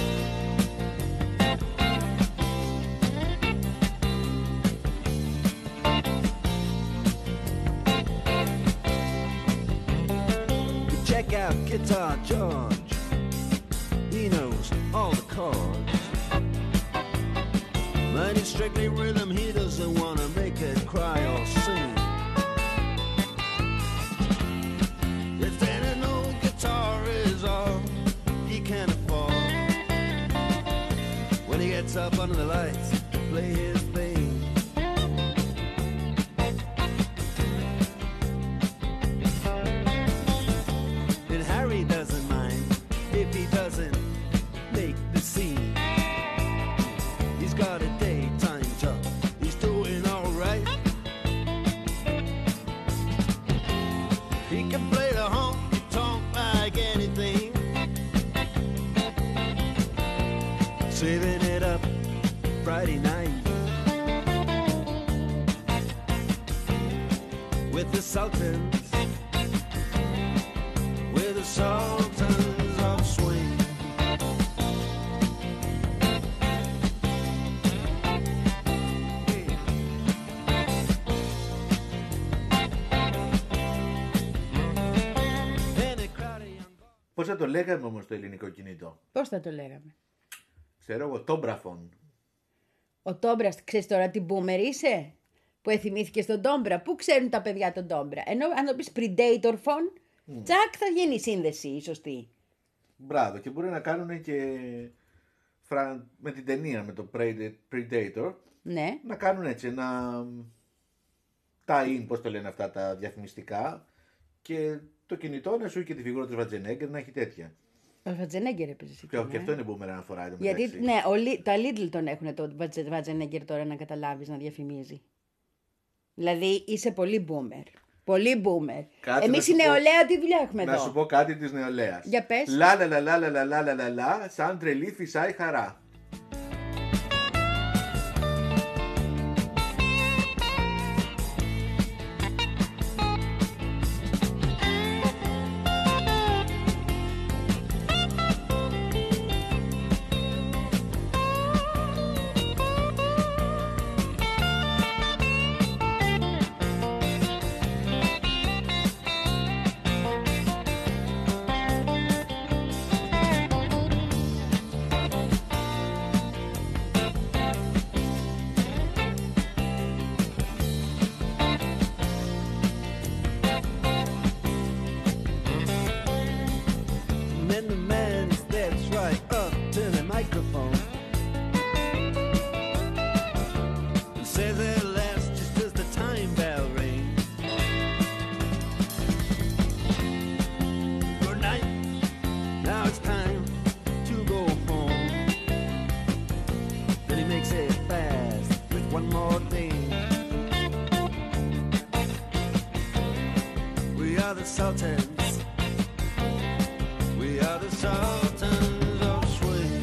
You check out Guitar George, he knows all the chords. But it's strictly rhythm, he doesn't wanna make it cry or sing. If any old guitar is all he can afford, when he gets up under the lights to play his thing. And Harry doesn't mind if he doesn't make the scene. He's got a daytime job, he's doing all right. He can play the honky tonk like anything, saving it up Friday night with the Sultans, with the Sultans of Swing. Πώς θα το λέγαμε όμως το ελληνικό κινητό? Πώς θα το λέγαμε? Ξέρω εγώ, Τόμπραφον. Ο Τόμπρας, ξέρεις τώρα τι boomer είσαι, που εθυμήθηκε στον Τόμπρα. Πού ξέρουν τα παιδιά τον Τόμπρα? Ενώ αν το πεις Predator phone, mm. τσακ θα γίνει η σύνδεση η σωστή. Μπράβο, και μπορεί να κάνουν και φρα... με την ταινία, με το Predator, Ναι. να κάνουν έτσι ένα tie-in, πώς το λένε αυτά τα διαφημιστικά, και το κινητό να σου και τη φιγούρα του Βατζενέγκερ να έχει τέτοια. Ο Βατζενέγκερ έπαιζε εκεί. Και, και αυτό είναι boomer αναφορά. Γιατί ναι, ο, τα Lidl τον έχουν το Βατζενέγκερ τώρα, να καταλάβεις, να διαφημίζει. Δηλαδή είσαι πολύ boomer. Πολύ boomer. Εμείς η νεολαία τι δουλειά έχουμε να εδώ? Να σου πω κάτι της νεολαίας. Για πες. Λα λα λα λα λα λα λα λα λα, σαν τρελή φυσάει χαρά. microphone. And says at last, just as the time bell rings. Good night, now it's time to go home. Then he makes it fast with one more thing. We are the Sultans. We are the Sultans of Swing.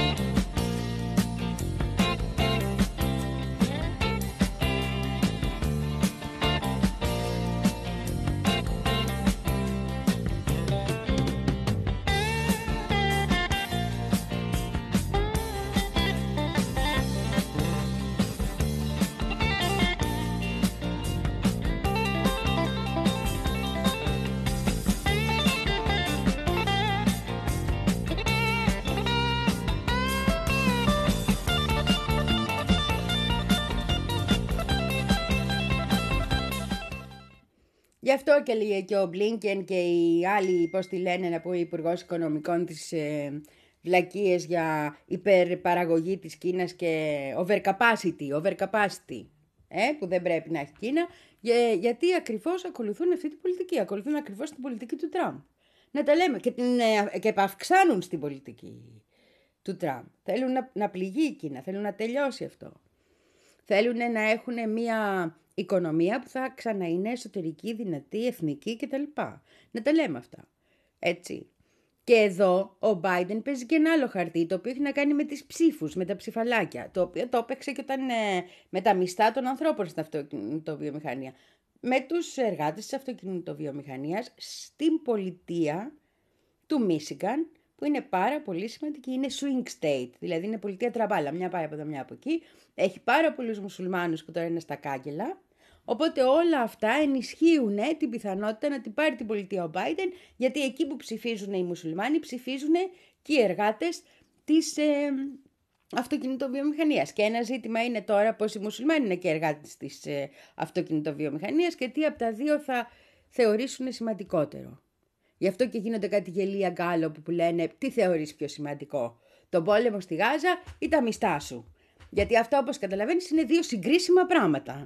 Γι' αυτό και λέει και ο Μπλίνκεν και οι άλλοι, πώς τη λένε, να πούμε, υπουργός οικονομικών της ε, βλακίες για υπερπαραγωγή της Κίνας και overcapacity, overcapacity ε, που δεν πρέπει να έχει Κίνα, για, γιατί ακριβώς ακολουθούν αυτή την πολιτική, ακολουθούν ακριβώς την πολιτική του Τραμπ. Να τα λέμε και, την, ε, και επαυξάνουν στην πολιτική του Τραμπ. Θέλουν να, να πληγεί η Κίνα, θέλουν να τελειώσει αυτό. Θέλουν να έχουν μια οικονομία που θα ξαναειναι εσωτερική, δυνατή, εθνική κτλ. Να τα λέμε αυτά. Έτσι. Και εδώ ο Biden παίζει και ένα άλλο χαρτί, το οποίο έχει να κάνει με τις ψήφους, με τα ψηφαλάκια, το οποίο το έπαιξε και όταν ε, με τα μισθά των ανθρώπων στην αυτοκινητοβιομηχανία. Με τους εργάτες της αυτοκινητοβιομηχανίας στην πολιτεία του Μίσιγκαν, που είναι πάρα πολύ σημαντική, είναι swing state, δηλαδή είναι πολιτεία τραμπάλα, μια πάει από εδώ, μια από εκεί, έχει πάρα πολλούς μουσουλμάνους που τώρα είναι στα κάγκελα, οπότε όλα αυτά ενισχύουν ε, την πιθανότητα να την πάρει την πολιτεία ο Biden, γιατί εκεί που ψηφίζουν οι μουσουλμάνοι ψηφίζουν και οι εργάτες της ε, αυτοκινητοβιομηχανίας. Και ένα ζήτημα είναι τώρα πως οι μουσουλμάνοι είναι και εργάτες της ε, αυτοκινητοβιομηχανίας και τι από τα δύο θα θεωρήσουν σημαντικότερο. Γι' αυτό και γίνονται κάτι γελία γκάλο που λένε τι θεωρείς πιο σημαντικό, τον πόλεμο στη Γάζα ή τα μισθά σου. Γιατί αυτά, όπως καταλαβαίνεις, είναι δύο συγκρίσιμα πράγματα.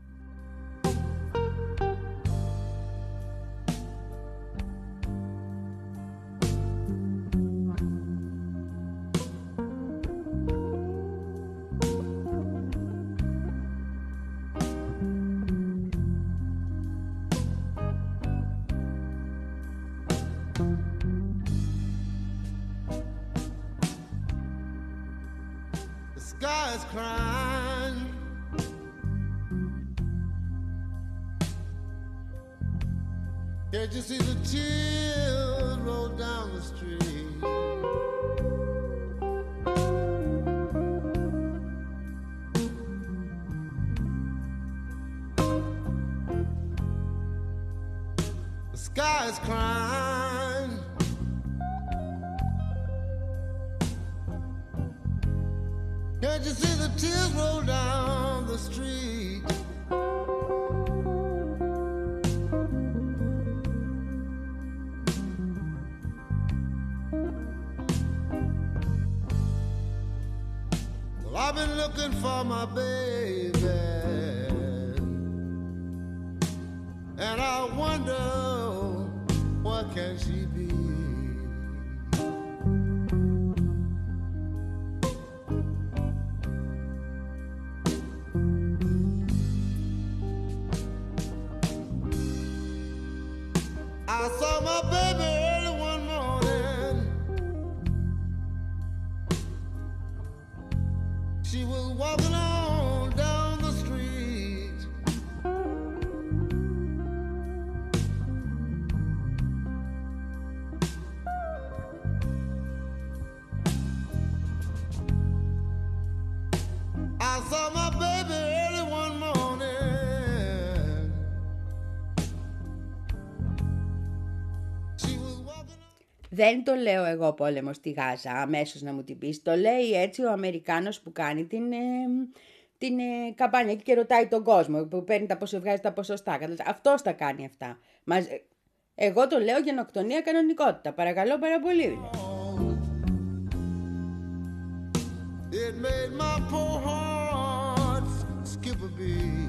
Sky's crying, can't you see the tears roll down the street? The sky's crying, can't you see the tears roll down the street? Well, I've been looking for my baby, and I wonder where can she be? I saw my baby early one morning. She was walking on down the street. I saw my baby early one morning. She was walking on. Δεν το λέω εγώ πόλεμο στη Γάζα, αμέσως να μου την πεις. Το λέει έτσι ο Αμερικάνος που κάνει την, ε, την ε, καμπάνια και ρωτάει τον κόσμο, που παίρνει τα ποσο, βγάζει τα ποσοστά. Αυτός τα κάνει αυτά. Μας, εγώ το λέω γενοκτονία κανονικότητα. Παρακαλώ πάρα πολύ. It made my poor heart skip a beat.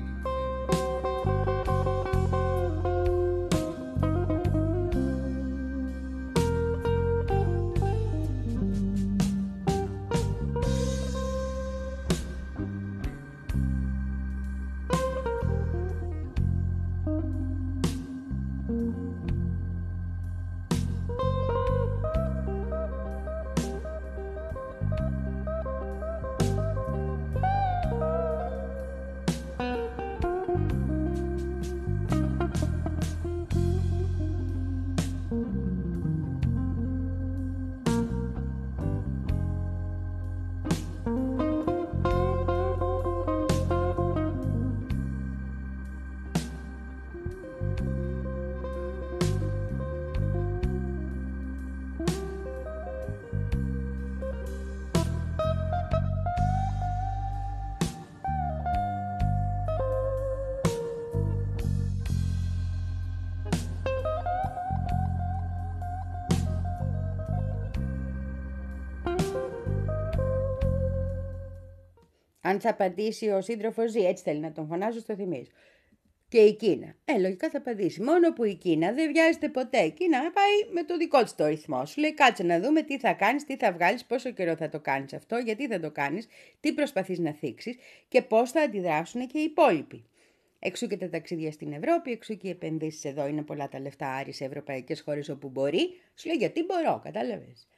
Αν θα απαντήσει ο σύντροφος ζει, έτσι θέλει να τον φωνάζω, στο θυμίζω. Και η Κίνα. Ε, λογικά θα απαντήσει. Μόνο που η Κίνα δεν βιάζεται ποτέ. Η Κίνα πάει με το δικό της το ρυθμό. Σου λέει κάτσε να δούμε τι θα κάνεις, τι θα βγάλεις, πόσο καιρό θα το κάνεις αυτό, γιατί θα το κάνεις, τι προσπαθείς να θίξεις και πώς θα αντιδράσουν και οι υπόλοιποι. Εξού και τα ταξίδια στην Ευρώπη, εξού και οι επενδύσεις εδώ. Είναι πολλά τα λεφτά Άρη σε ευρωπαϊκές χώρες όπου μπορεί. Σου λέει γιατί μπορώ, κατάλαβες.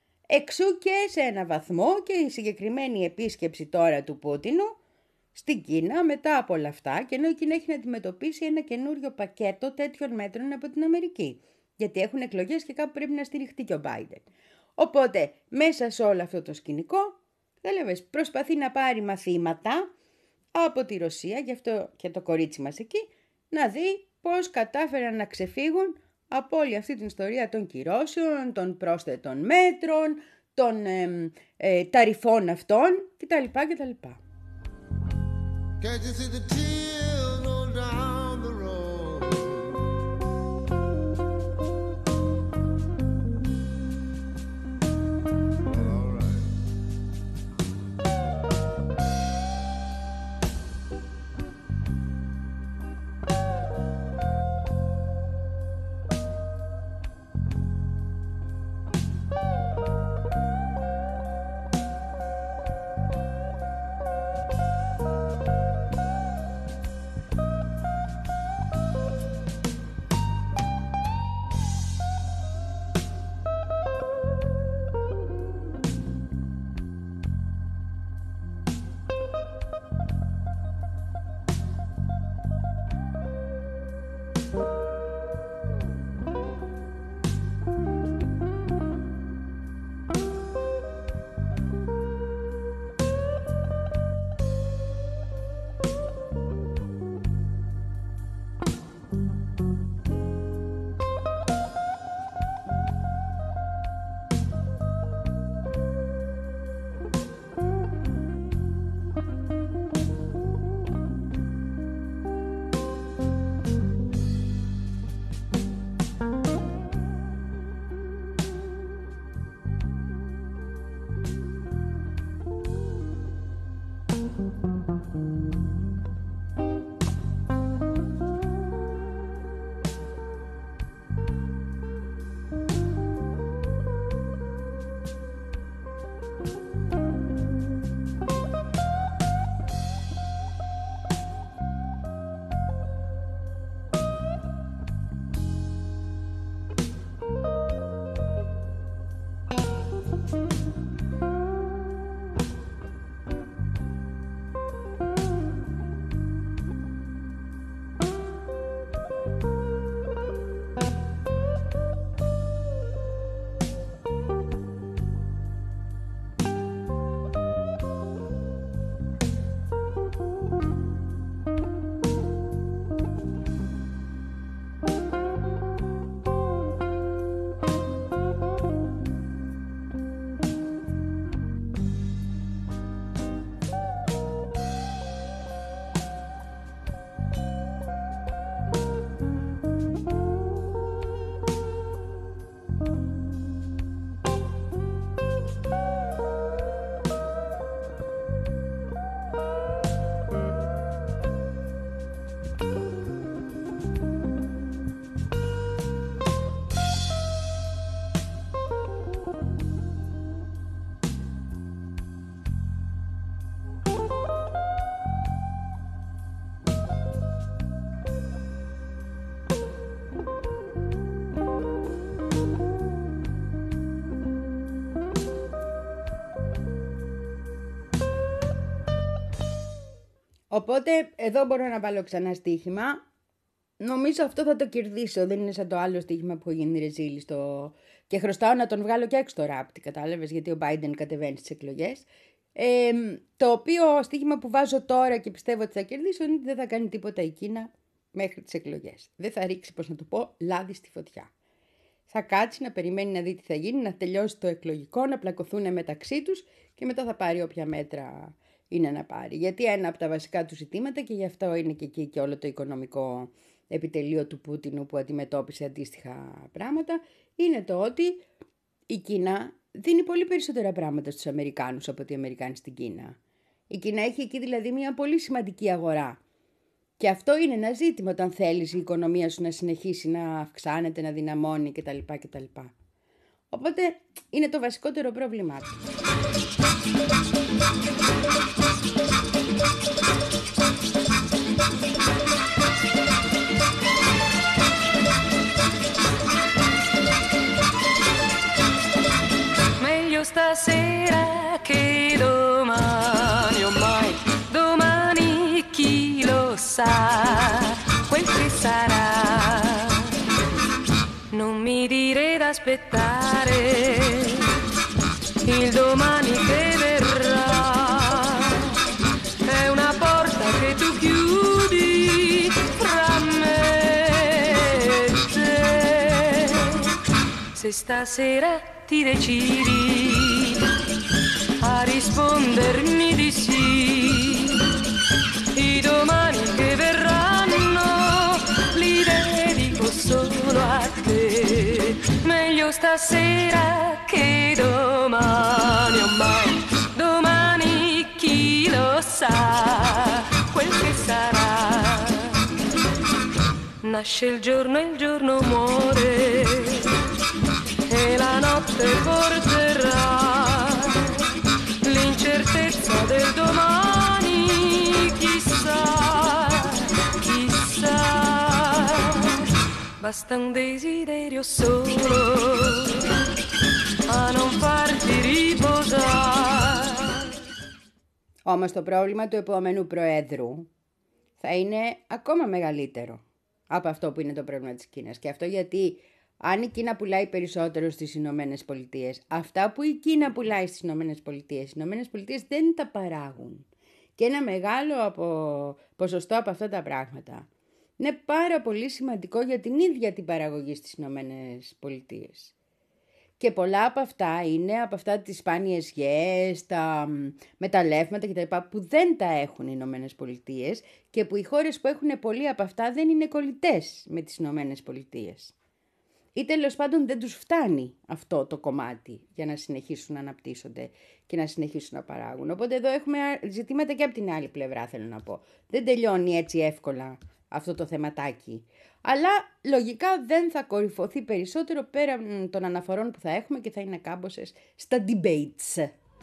Εξού και σε ένα βαθμό και η συγκεκριμένη επίσκεψη τώρα του Πούτινου στην Κίνα μετά από όλα αυτά, και ενώ η Κίνα έχει να αντιμετωπίσει ένα καινούριο πακέτο τέτοιων μέτρων από την Αμερική. Γιατί έχουν εκλογές και κάπου πρέπει να στηριχτεί και ο Biden. Οπότε μέσα σε όλο αυτό το σκηνικό, κατάλαβες, προσπαθεί να πάρει μαθήματα από τη Ρωσία, γι' αυτό και το κορίτσι μας εκεί, να δει πώς κατάφεραν να ξεφύγουν από όλη αυτή την ιστορία των κυρώσεων, των πρόσθετων μέτρων, των ε, ε, ταρυφών αυτών κτλ. κτλ. Can't you see the tears roll down the road? All right. Οπότε εδώ μπορώ να βάλω ξανά στοίχημα. Νομίζω αυτό θα το κερδίσω. Δεν είναι σαν το άλλο στοίχημα που έχω γίνει ρεζίλη στο... Και χρωστάω να τον βγάλω και έξω το ράπτη, κατάλαβες, γιατί ο Biden κατεβαίνει στις εκλογές. Ε, το οποίο στοίχημα που βάζω τώρα και πιστεύω ότι θα κερδίσω είναι ότι δεν θα κάνει τίποτα η Κίνα μέχρι τις εκλογές. Δεν θα ρίξει, πώς να το πω, λάδι στη φωτιά. Θα κάτσει να περιμένει να δει τι θα γίνει, να τελειώσει το εκλογικό, να πλακωθούν μεταξύ τους και μετά θα πάρει όποια μέτρα είναι να πάρει. Γιατί ένα από τα βασικά του ζητήματα, και γι' αυτό είναι και εκεί και όλο το οικονομικό επιτελείο του Πούτινου που αντιμετώπισε αντίστοιχα πράγματα, είναι το ότι η Κίνα δίνει πολύ περισσότερα πράγματα στους Αμερικάνους από ότι οι Αμερικάνοι στην Κίνα. Η Κίνα έχει εκεί δηλαδή μια πολύ σημαντική αγορά. Και αυτό είναι ένα ζήτημα όταν θέλεις η οικονομία σου να συνεχίσει να αυξάνεται, να δυναμώνει κτλ. κτλ. Οπότε είναι το βασικότερο πρόβλημά του. Meglio stasera che domani, ormai domani chi lo sa, quel che sarà. Non mi dire d'aspettare il domani che verrà, è una porta che tu chiudi fra me e te. Se stasera ti decidi a rispondermi di sì, i domani che verranno li dedico solo a te. Meglio stasera che domani, ormai domani chi lo sa, quel che sarà. Nasce il giorno e il giorno muore, e la notte porterà l'incertezza del domani, chissà, chissà. Basta un desiderio solo a non farti riposare. Όμως το πρόβλημα του επόμενου Προέδρου θα είναι ακόμα μεγαλύτερο από αυτό που είναι το πρόβλημα της Κίνας. Και αυτό γιατί αν η Κίνα πουλάει περισσότερο στις Ηνωμένες Πολιτείες, αυτά που η Κίνα πουλάει στις Ηνωμένες Πολιτείες, οι Ηνωμένες Πολιτείες δεν τα παράγουν. Και ένα μεγάλο από, ποσοστό από αυτά τα πράγματα είναι πάρα πολύ σημαντικό για την ίδια την παραγωγή στις Ηνωμένες Πολιτείες. Και πολλά από αυτά είναι από αυτά τις σπάνιες γεές, τα μεταλλεύματα κτλ. Που δεν τα έχουν οι Ηνωμένες Πολιτείες και που οι χώρες που έχουν πολλοί από αυτά δεν είναι κολλητές με τις Ηνωμένες Πολιτείες. Ή τέλος πάντων δεν τους φτάνει αυτό το κομμάτι για να συνεχίσουν να αναπτύσσονται και να συνεχίσουν να παράγουν. Οπότε εδώ έχουμε ζητήματα και από την άλλη πλευρά, θέλω να πω. Δεν τελειώνει έτσι εύκολα αυτό το θεματάκι. Αλλά λογικά δεν θα κορυφωθεί περισσότερο πέραν των αναφορών που θα έχουμε και θα είναι κάμποσες στα debates.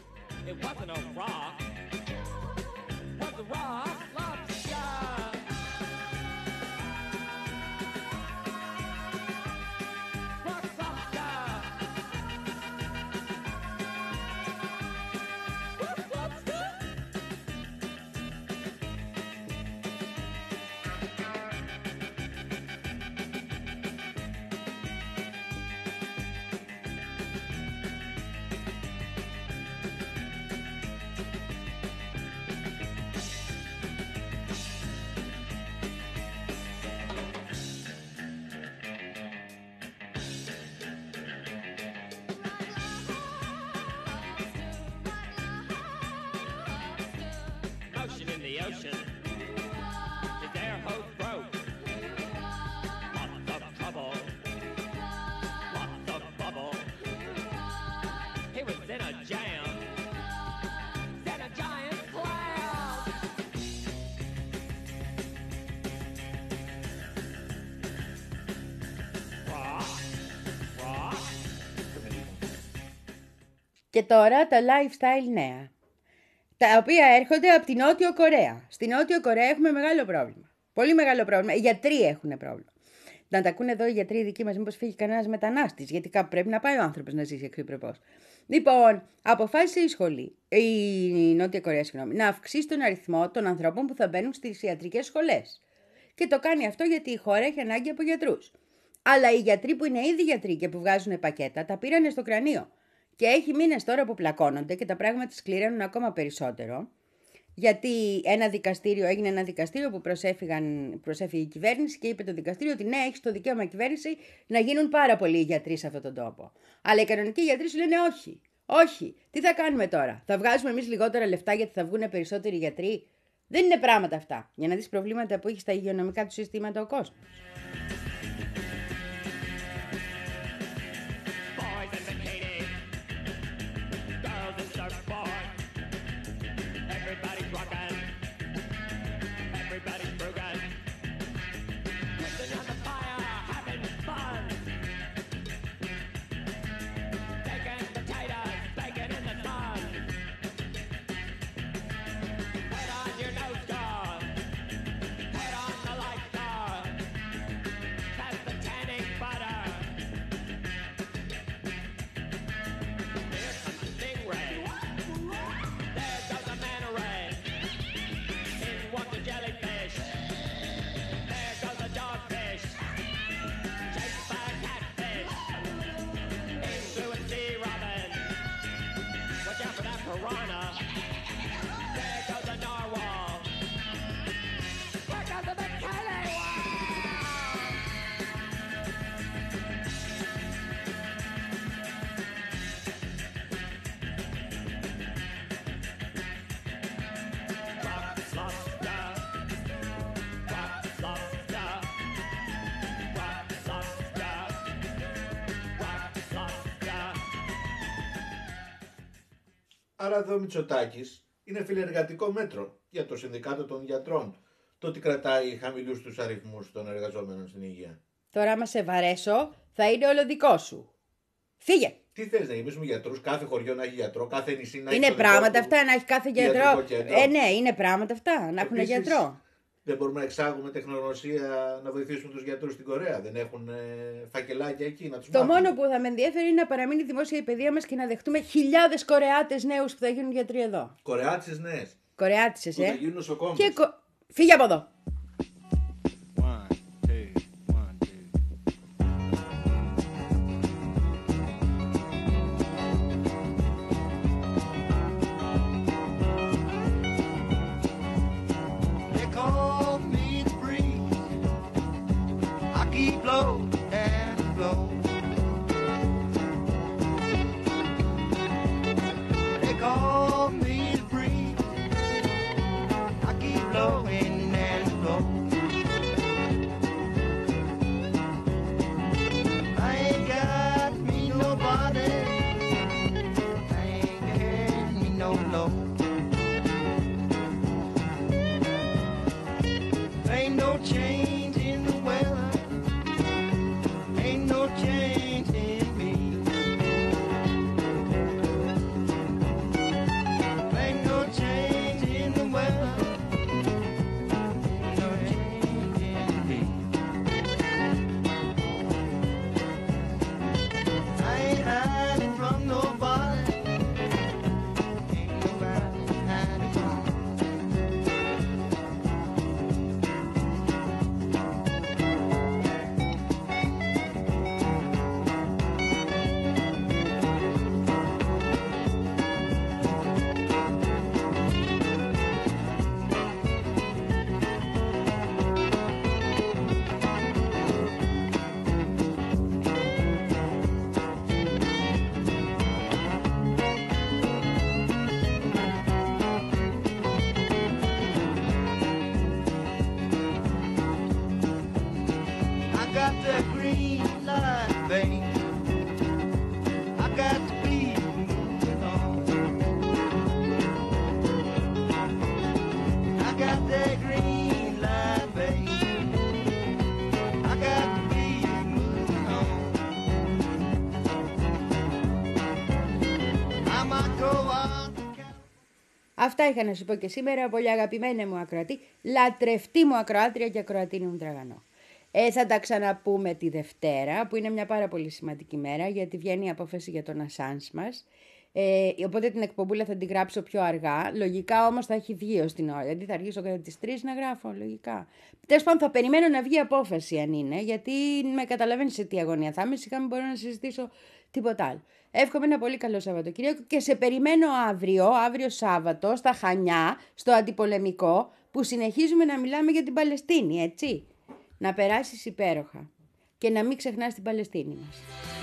In the ocean, his air hose broke. Lots of trouble, lots of bubble. He was in a jam, in a giant cloud. Rock, rock. Και τώρα τα lifestyle νέα, τα οποία έρχονται από την Νότιο Κορέα. Στην Νότιο Κορέα έχουμε μεγάλο πρόβλημα. Πολύ μεγάλο πρόβλημα. Οι γιατροί έχουν πρόβλημα. Να τα ακούνε εδώ οι γιατροί δικοί μας, μήπως φύγει κανένας μετανάστης, γιατί κάπου πρέπει να πάει ο άνθρωπος να ζήσει αξιοπρεπώς. Λοιπόν, αποφάσισε η σχολή, η Νότια Κορέα, συγγνώμη, να αυξήσει τον αριθμό των ανθρώπων που θα μπαίνουν στις ιατρικές σχολές. Και το κάνει αυτό γιατί η χώρα έχει ανάγκη από γιατρούς. Αλλά οι γιατροί που είναι ήδη γιατροί και που βγάζουν πακέτα τα πήρανε στο κρανίο. Και έχει μήνες τώρα που πλακώνονται και τα πράγματα σκληραίνουν ακόμα περισσότερο. Γιατί ένα δικαστήριο, έγινε ένα δικαστήριο που προσέφυγε η κυβέρνηση και είπε το δικαστήριο ότι ναι, έχει το δικαίωμα η κυβέρνηση να γίνουν πάρα πολλοί γιατροί σε αυτόν τον τόπο. Αλλά οι κανονικοί γιατροί σου λένε όχι. Όχι. Τι θα κάνουμε τώρα? Θα βγάζουμε εμείς λιγότερα λεφτά γιατί θα βγουν περισσότεροι γιατροί? Δεν είναι πράγματα αυτά. Για να δεις προβλήματα που έχει στα υγειονομικά του συστήματα ο κόσμος. Άρα εδώ ο Μητσοτάκης είναι φιλεργατικό μέτρο για το Συνδικάτο των Γιατρών, το ότι κρατάει χαμηλούς τους αριθμούς των εργαζόμενων στην υγεία. Τώρα άμα σε βαρέσω θα είναι όλο δικό σου. Φύγε! Τι θες να γεμίσουμε γιατρούς, κάθε χωριό να έχει γιατρό, κάθε νησί να έχει Είναι πράγματα αυτά να έχει κάθε γιατρό. Κέντρο. Ε, ναι, είναι πράγματα αυτά να έχουν γιατρό. Δεν μπορούμε να εξάγουμε τεχνογνωσία να βοηθήσουμε τους γιατρούς στην Κορέα. Δεν έχουν ε, φακελάκια εκεί να τους Το μάθουμε. μόνο που θα με ενδιαφέρει είναι να παραμείνει δημόσια η παιδεία μας και να δεχτούμε χιλιάδες Κορεάτες νέους που θα γίνουν γιατροί εδώ. Κορεάτισες νέες. Κορεάτισες, Που θα ε. γίνουν νοσοκόμες. Και κο... Φύγε από εδώ. One, two, one, two. They call me the breeze. I keep low and low. They call me the breeze. I keep blowing and low. I ain't got me nobody. I ain't got me no low. Ain't no change in the weather. Ain't no change in me. Ain't no change in the weather. Ain't no change in me. I ain't hiding from nobody. Ain't nobody hiding from me. I got that green light, babe. I got to be moving on. I got that green light, babe. I got to be moving on. I might go out to Αυτά είχα να σου πω και σήμερα, πολύ αγαπημένη μου ακροατή, λατρευτή μου ακροάτρια και ακροατίνη μου τραγανό. Ε, θα τα ξαναπούμε τη Δευτέρα, που είναι μια πάρα πολύ σημαντική μέρα, γιατί βγαίνει η απόφαση για τον Ασάνς μας. Ε, οπότε την εκπομπούλα θα την γράψω πιο αργά. Λογικά όμως θα έχει βγει ως την ώρα. Γιατί θα αργήσω κατά τις τρεις να γράφω, λογικά. Τέλος πάντων, θα περιμένω να βγει απόφαση αν είναι, γιατί με καταλαβαίνεις σε τι αγωνία θα είμαι. Σιγά μην μπορώ να συζητήσω τίποτα άλλο. Εύχομαι ένα πολύ καλό Σαββατοκύριακο και σε περιμένω αύριο, αύριο Σάββατο, στα Χανιά, στο Αντιπολεμικό, που συνεχίζουμε να μιλάμε για την Παλαιστίνη, έτσι. Να περάσεις υπέροχα και να μην ξεχνάς την Παλαιστίνη μας.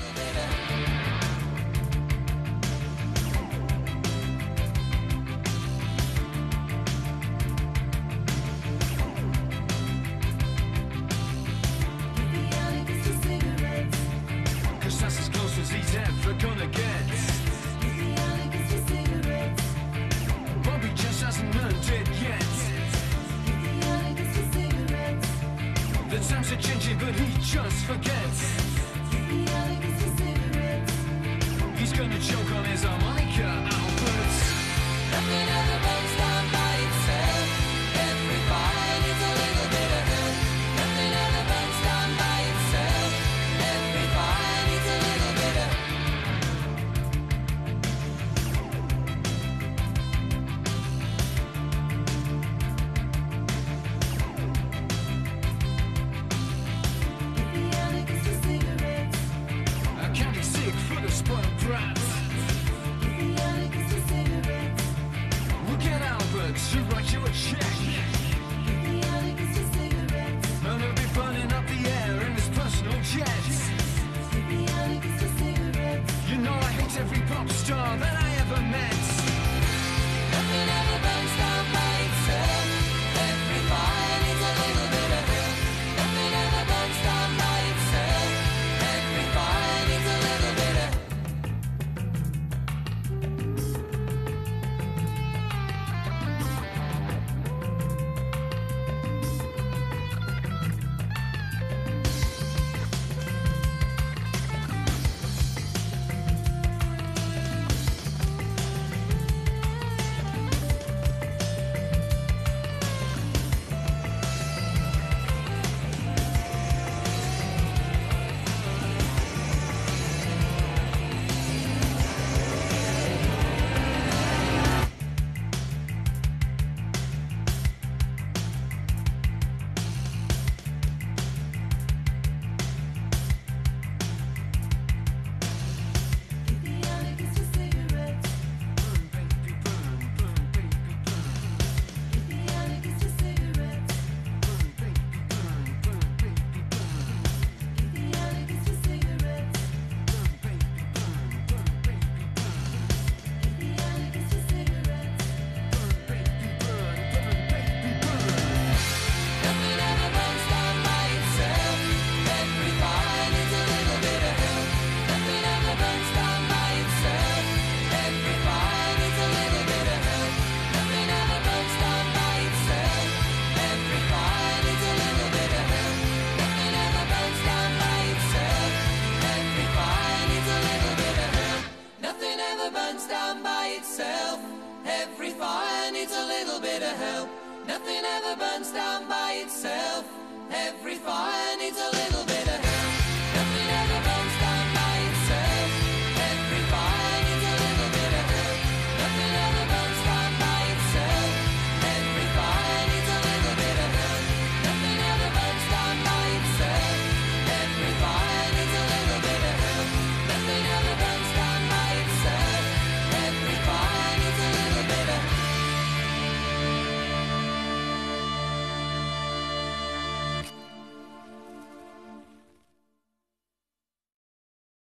Times are changing, but he just forgets. He's gonna choke on his harmonica outputs. Nothing ever runs down by itself. Every fire needs a little bit of help. Nothing ever runs down by itself. Every fire needs a little bit of to write you a check. And he'll be burning up the air in his personal jet. You know I hate every pop star that I ever met. Nothing ever burns down by itself. Every fire needs a little bit of help. Nothing ever burns down by itself. Every fire needs a little bit of Nothing ever burns down by itself. Every fire needs a little bit.